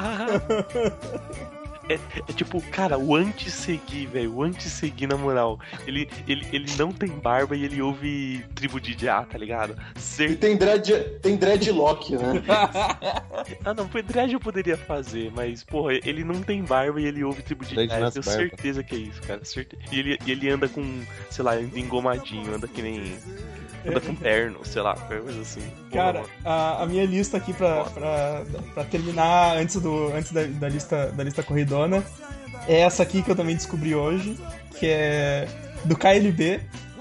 É, é tipo, cara, o anti-segui, velho. O anti-segui, na moral. Ele, ele, ele não tem barba e ele ouve Tribo de Jah, tá ligado? E tem, dread, tem dreadlock, né? Ah, não, dread eu poderia fazer, mas, porra, ele não tem barba e ele ouve Tribo de Dread Jah. Eu nas tenho barbas. certeza que é isso, cara. Certe... E, ele, e ele anda com, sei lá, engomadinho, anda que nem. Anda com terno, sei lá, qualquer coisa assim. Cara, Porra, a, a minha lista aqui pra, pra, pra terminar antes, do, antes da, da, lista, da lista corridona é essa aqui que eu também descobri hoje, que é do K L B.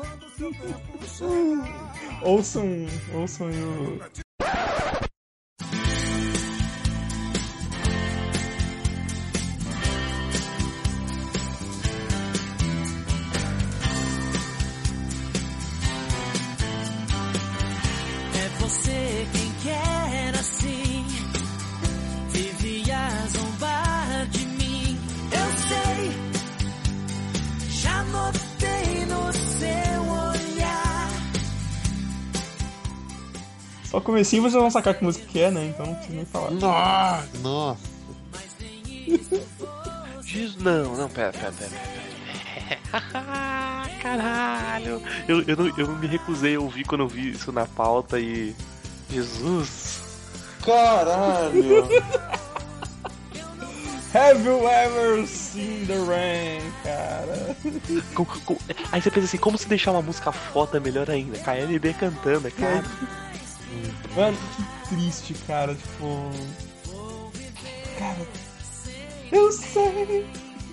ouçam, ouçam o... É você quem quer assim, vive a zombar de mim. Eu sei, já notei no seu olhar. Só o comecinho vocês vão sacar que música que é, né? Então não preciso nem falar. Nossa! Nossa! Diz, não, não, pera, pera, pera, pera. Caralho! Eu, eu, não, eu não me recusei a ouvir quando eu vi isso na pauta e. Jesus! Caralho! Have you ever seen the rain, cara? Com- com- aí você pensa assim, como se deixar uma música foda melhor ainda? K L B cantando, é claro. Mano, que triste, cara. Tipo. Cara. Eu sei.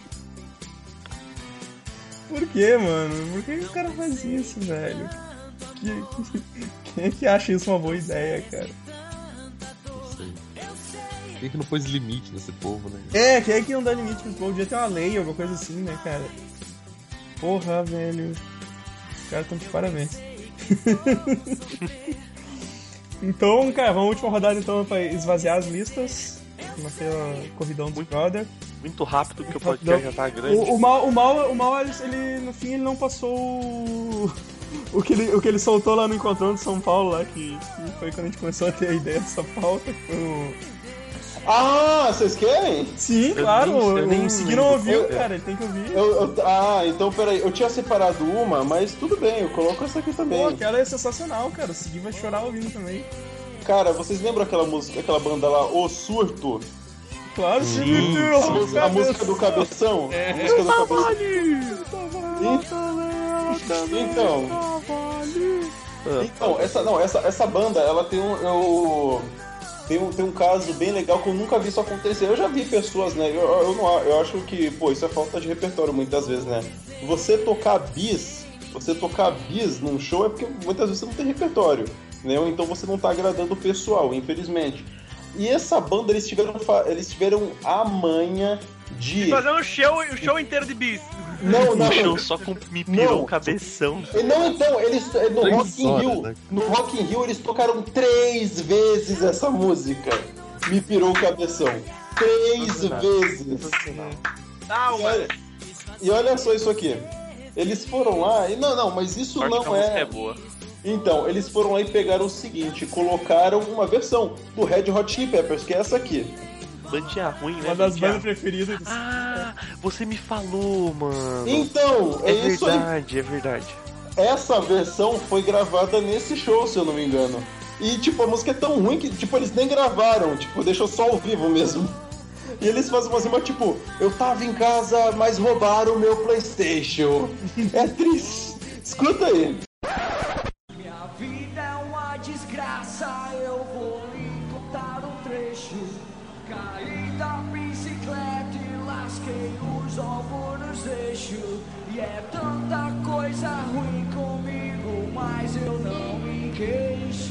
Por que, mano? Por que o cara faz isso, velho? Que- Quem é que acha isso uma boa ideia, cara? Não sei. Quem que não pôs limite nesse povo, né? É, quem é que não dá limite pro povo? Devia ter uma lei, alguma coisa assim, né, cara? Porra, velho. Os caras estão de parabéns. Então, cara, vamos à última rodada então pra esvaziar as listas. Manter a corridão do brother. Muito rápido, porque o podcast já tá grande. O, o mal, o mal, o mal ele, ele, no fim, ele não passou o, o, que ele, o que ele soltou lá no Encontrão de São Paulo, lá, que, que foi quando a gente começou a ter a ideia dessa pauta. Foi o... Ah, vocês querem? Sim, Eu claro. nem- eu O, nem o Segui não lembro. ouviu, Eu- cara. Ele tem que ouvir. Eu, eu- ah, então peraí, eu tinha separado uma, mas tudo bem, eu coloco essa aqui também. Pô, aquela é sensacional, cara. O Segui vai chorar ouvindo também. Cara, vocês lembram aquela música, aquela banda lá, O Surto? Claro, sim. sim. A, música- a música do Cabeção? É. A música do Cabeção. Então. Então, essa, não, essa, essa banda, ela tem um. Eu, tem, um tem um caso bem legal que eu nunca vi isso acontecer. Eu já vi pessoas, né? Eu, eu, não, eu acho que, pô, isso é falta de repertório muitas vezes, né? Você tocar bis, você tocar bis num show é porque muitas vezes você não tem repertório, né? Ou então você não tá agradando o pessoal, infelizmente. E essa banda, eles tiveram, fa- eles tiveram a manha de. Fazer um show, um show inteiro de bis. Não, não. Um show só com me pirou Não. o cabeção. E Não, então, eles no Três Rock in horas, Rio, né? no Rock in Rio eles tocaram três vezes essa música. Me pirou o cabeção. Três vezes. Ah, E olha, e olha só isso aqui. Eles foram lá e não, não, mas isso Sorte que a não música é. é boa. Então, eles foram lá e pegaram o seguinte, colocaram uma versão do Red Hot Chili Peppers, que é essa aqui. Bandinha ruim, né? Uma das Bandinha- bandas preferidas. Ah, você me falou, mano. Então, é, É isso aí. verdade, é verdade. Essa versão foi gravada nesse show, se eu não me engano. E, tipo, a música é tão ruim que, tipo, eles nem gravaram, tipo, deixou só ao vivo mesmo. E eles fazem uma cima, tipo, eu tava em casa, mas roubaram o meu PlayStation. É triste. Escuta aí. Minha vida é uma desgraça, eu vou lhe contar um trecho. Caí da bicicleta e lasquei os ovos nos eixos. E é tanta coisa ruim comigo, mas eu não me queixo.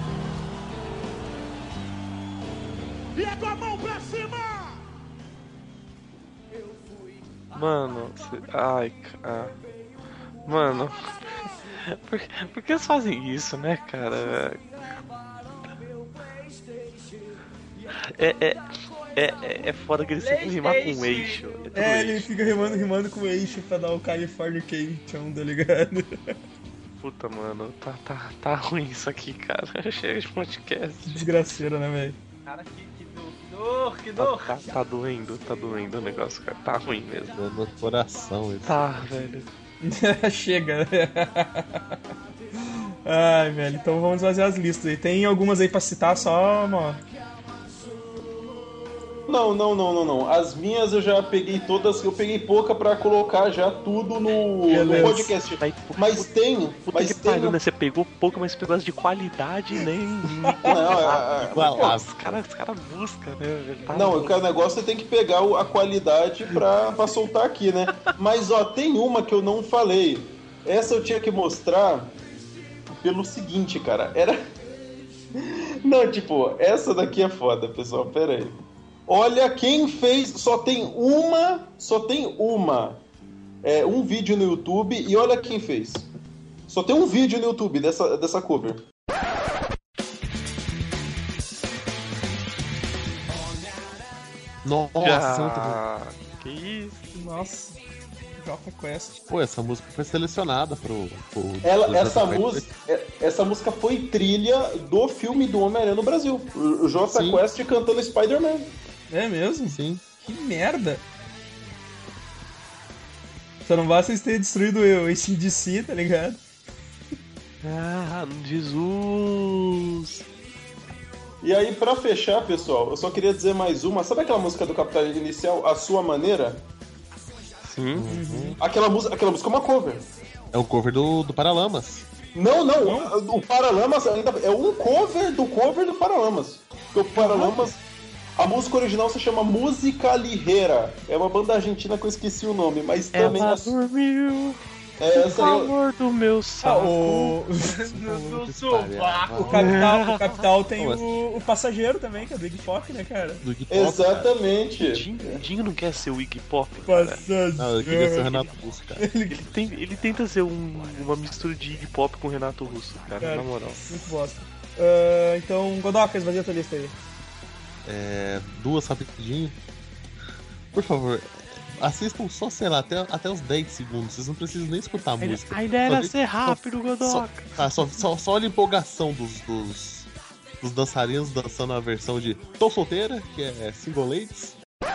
E é com a mão pra cima! Mano, cê... ai, cara. Mano, por, por que eles fazem isso, né, cara? É, é, é, é foda que eles sempre rimam com eixo. É, É, eixo. ele fica rimando, rimando com eixo pra dar o Californication, tá ligado? Puta, mano, tá, tá, tá ruim isso aqui, cara. Chega de podcast. Desgraceira, né, velho? Cara, que, que dor, que Tá, dor. tá, tá doendo, tá doendo o negócio, cara. Tá ruim mesmo. No meu coração isso. Tá, velho. Chega. Ai, velho, então vamos fazer as listas aí. Tem algumas aí pra citar só, mano. Não, não, não, não, não. As minhas eu já peguei todas, eu peguei pouca pra colocar já tudo no, no podcast. Mas, mas tem, Puta mas que tem. pariu, né? Você pegou pouco, mas pegou as de qualidade, nem. Não, é, é, Pô, os caras os cara buscam, né? Tá Não, louco. o negócio é tem que pegar o- a qualidade pra, pra soltar aqui, né? Mas, ó, tem uma que eu não falei. Essa eu tinha que mostrar pelo seguinte, cara. Era... Não, tipo, essa daqui é foda, pessoal. Pera aí. Olha quem fez... Só tem uma... Só tem uma... É, um vídeo no YouTube e olha quem fez. Só tem um vídeo no YouTube dessa, dessa cover. Nossa, Já... Que isso? Nossa. Jota Quest. Pô, essa música foi selecionada pro. pro Ela, pro essa, Jota Quest. música, é- essa música foi trilha do filme do Homem-Aranha no Brasil. O o Jota Sim. Quest cantando Spider-Man. É mesmo? Sim. Que merda. Só não basta eles terem destruído o A C D C, tá ligado? Ah, Jesus! E aí, pra fechar, pessoal, eu só queria dizer mais uma. Sabe aquela música do Capital Inicial, A Sua Maneira? Sim. Uhum. Aquela, música, aquela música é uma cover. É o cover do, do Paralamas. Não, não, o Paralamas ainda é um cover do cover do Paralamas. Porque o Paralamas, a música original se chama Música Ligeira. É uma banda argentina que eu esqueci o nome, mas também... Ela a- dormiu. É, essa aí eu- Amor do meu Ah, saco. o... No, no sovaco. o Capital, o Capital tem o, o Passageiro também, que é do Iggy Pop, né, cara? Do Iggy Pop. Exatamente. Dinho, Dinho não quer ser o Iggy Pop, cara. Passageiro. Não, eu queria ser o Renato Russo, cara. Ele, tem, ele tenta ser um- uma mistura de Iggy Pop com Renato Russo, cara, Cara, na moral. Muito bosta. Ah, então, Godoka, esvazia a tua lista aí. É, duas rapidinho. Por favor, assistam só, sei lá, até, até os dez segundos. Vocês não precisam nem escutar a A música. a ideia era Só de- ser rápido, Só, Godoka. tá, só, só, só olha a empolgação dos, dos, dos dançarinos dançando a versão de Tô Solteira, que é Single Ladies.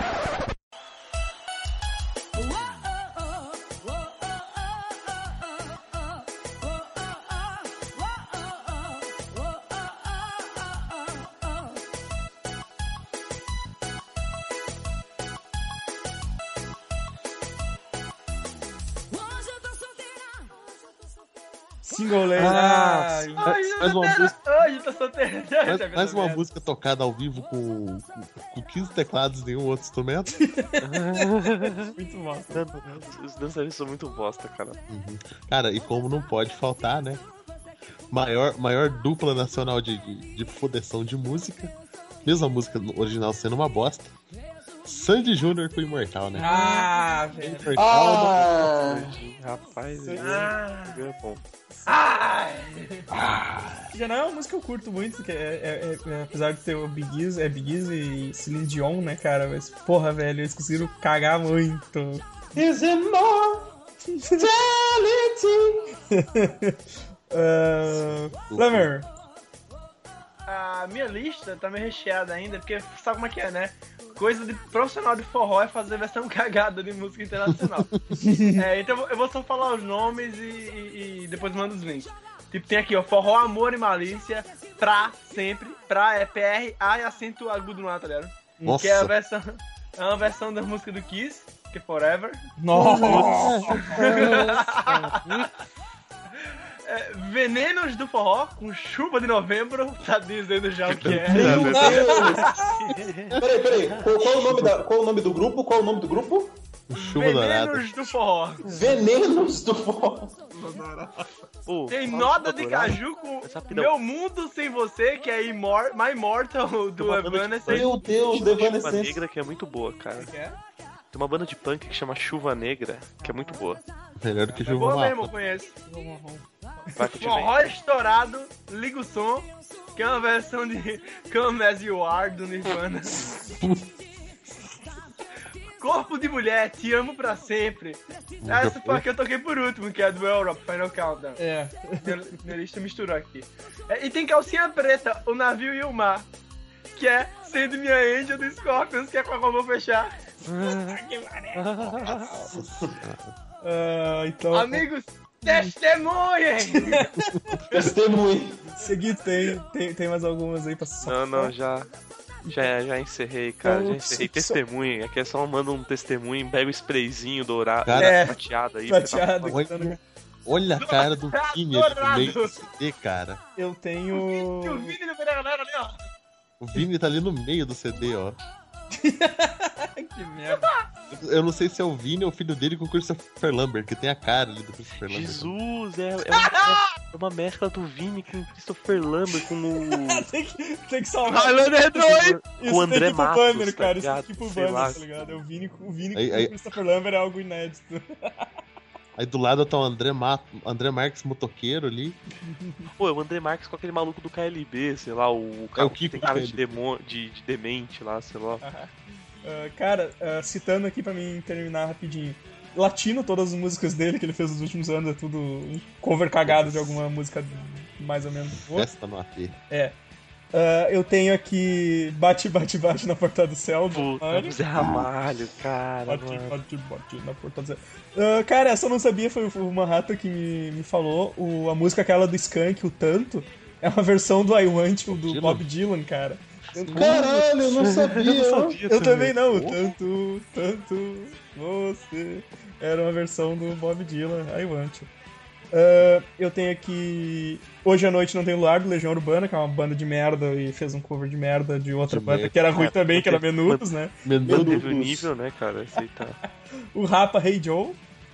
Single Ladies. Ah, Ai, mais, mais uma música, Ai, tá solteiro. mais, mais uma música tocada ao vivo com, com, com quinze teclados e nenhum outro instrumento. muito bosta. Os- Os dançarinos são muito bosta, cara. Uhum. Cara, e como não pode faltar, né? Maior, maior dupla nacional de, de, de fodeção de música. Mesmo a música original sendo uma bosta. Sandy Júnior com Imortal, né? Ah, velho. Imortal, Ah, Rapaz, Ah. é bom. Já não é uma música que eu curto muito, que é, é- é- é- apesar de ter o Big Easy, é Big Easy e Celine Dion, né, cara? Mas, porra, velho, eles conseguiram cagar muito. Is it more uh, Flamer. A minha lista tá meio recheada ainda, porque sabe como é que é, né? Coisa de profissional de forró é fazer versão cagada de música internacional. É, então eu vou- eu vou só falar os nomes e, e- e depois mando os links. Tipo, tem aqui, ó, Forró, Amor e Malícia, Pra, sempre, Pra é P R, A e acento agudo no A, tá ligado? Nossa. Que é a versão, é uma versão da música do Kiss, que é Forever. Nossa! É, Venenos do Forró, com Chuva de Novembro, tá dizendo já o que é. Meu Deus! Peraí, peraí. Qual, qual, o nome da, qual o nome do grupo? Qual o nome do grupo? Chuva Dourada. Venenos do Forró. Venenos do Forró. Pô, Tem fala Noda do de Dourado. Caju com Mas rapidão. Meu Mundo Sem Você, que é Imor My Immortal do uma banda de Evanescence. Meu Deus, Chuva Evanescence. Negra que é muito boa, cara. Que é? Tem uma banda de punk que chama Chuva Negra, que é muito boa. Melhor do que É Chuva boa Mata. mesmo, eu conheço. Vai que te vem. Forró Estourado, Liga o Som, que é uma versão de Come As You Are do Nirvana. Corpo de Mulher, Te Amo Pra Sempre. Essa foi a que eu toquei por último, que é do Europe, Final Countdown. É. Minha, minha lista misturou aqui. É, e tem Calcinha Preta, O Navio e o Mar, que é Sendo Minha Angel do Scorpions, que é com a mão fechar. Ah, então... Amigos, testemunhem! Testemunhe. Seguir, tem, tem, tem mais algumas aí pra Não, não, já. Já, já encerrei, cara. Então, Já encerrei. só- Testemunho. Aqui é só manda um testemunho, pega o sprayzinho dourado, Cara, É, prateado aí. prateado. Olha, olha a cara do Vini ali no meio do C D, cara. Eu E o tenho... Vini do Pereira ali, ó. O Vini tá ali no meio do C D, ó. Que merda. Eu não sei se é o Vini ou o filho dele com o Christopher Lambert, que tem a cara ali do Christopher Lambert. Jesus, é, é, uma, é uma mescla do Vini com o Christopher Lambert, com o. tem, que, tem que salvar. Highlander dois! Isso Com o André tem que ir pro Matos, banner, tá cara. Isso ligado? tem que ir pro Sei banner, lá. tá ligado? É o Vini, o Vini Aí- com aí- o Christopher Lambert é algo inédito. Aí do lado tá o André, Ma... André Marques motoqueiro ali. Pô, é o André Marques com aquele maluco do K L B, sei lá, o É cara o que Kiko tem cara K L de, B. demo, de, de demente lá, sei lá. Ah, cara, ah, citando aqui pra mim terminar rapidinho. Latino, todas as músicas dele que ele fez nos últimos anos, é tudo um cover cagado de alguma música mais ou menos boa. Festa no A T. É. Ah, eu tenho aqui Bate, Bate, Bate na Porta do Céu. do Puta, Mário. Zé Ramalho, cara. Bate, mano. bate, bate na Porta do Céu. Ah, cara, essa eu não sabia, foi o Manhattan que me, me falou. O, a música aquela do Skank, o Tanto, é uma versão do I Want You, do Dylan? Bob Dylan, cara. Eu- Caralho, eu não sabia. Eu não sabia Eu também não, tanto, tanto, você. Era uma versão do Bob Dylan, I Want You. Ah, eu tenho aqui Hoje à Noite Não Tem Luar, do Legião Urbana, que é uma banda de merda e fez um cover de merda de outra De banda merda. que era ruim É, também, que era porque- Menudos, né? Menudo. Teve o nível, né, cara? Aceitar. O Rapa Hey Joe,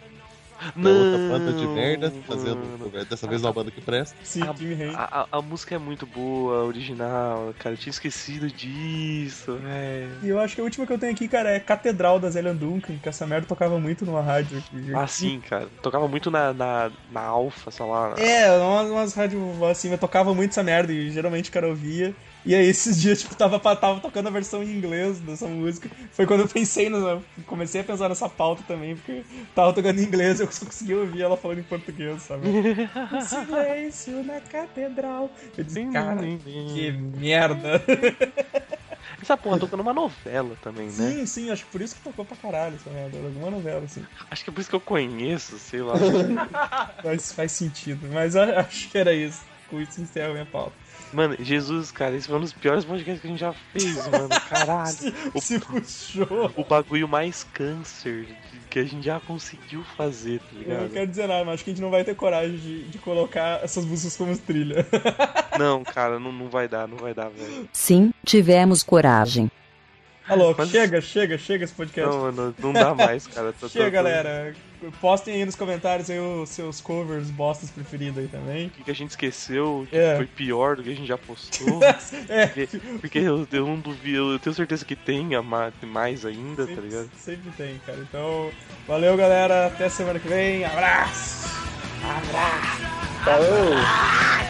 É outra banda de merda, fazendo um cover. Dessa vez uma banda que presta. sim, A, Jimmy Hay. a, a- a música é muito boa, original, cara. Eu tinha esquecido disso, velho. E eu acho que a última que eu tenho aqui, cara, é Catedral da Zélia Duncan, que essa merda tocava muito numa rádio aqui. Ah, sim, cara. Tocava muito na, na, na Alfa, sei lá. É, umas, umas rádios assim, eu tocava muito essa merda e geralmente o cara ouvia. E aí esses dias, tipo, tava, tava tocando a versão em inglês dessa música. Foi quando eu pensei, no, comecei a pensar nessa pauta também, porque tava tocando em inglês e eu só conseguia ouvir ela falando em português, sabe? Um silêncio na catedral. Eu disse, cara, que merda. Essa porra tocou numa novela também, né? Sim, sim, acho que por isso que tocou pra caralho essa merda. Era alguma novela, assim. Acho que é por isso que eu conheço, sei lá. Mas faz sentido. Mas eu acho que era isso. Com isso encerra a minha pauta. Mano, Jesus, cara, esse foi um dos piores podcasts que a gente já fez, mano. Caralho. O, Se puxou. o bagulho mais câncer que a gente já conseguiu fazer, tá Eu ligado? não quero dizer nada, mas acho que a gente não vai ter coragem de, de colocar essas músicas como trilha. Não, cara, não, não vai dar, não vai dar, velho. Sim, tivemos coragem. Alô, Mas- chega, chega, chega esse podcast. Não, mano, não dá mais, cara. Tô- tô- Chega, tô- galera. Postem aí nos comentários aí os seus covers, bostas preferidos aí também. O que que a gente esqueceu, que É. foi pior do que a gente já postou. É. Porque, porque eu, eu não duvido, eu tenho certeza que tenha ma- mais ainda, tá ligado? Sempre tem, cara. Então, valeu, galera. Até semana que vem. Abraço! Falou! Abraço!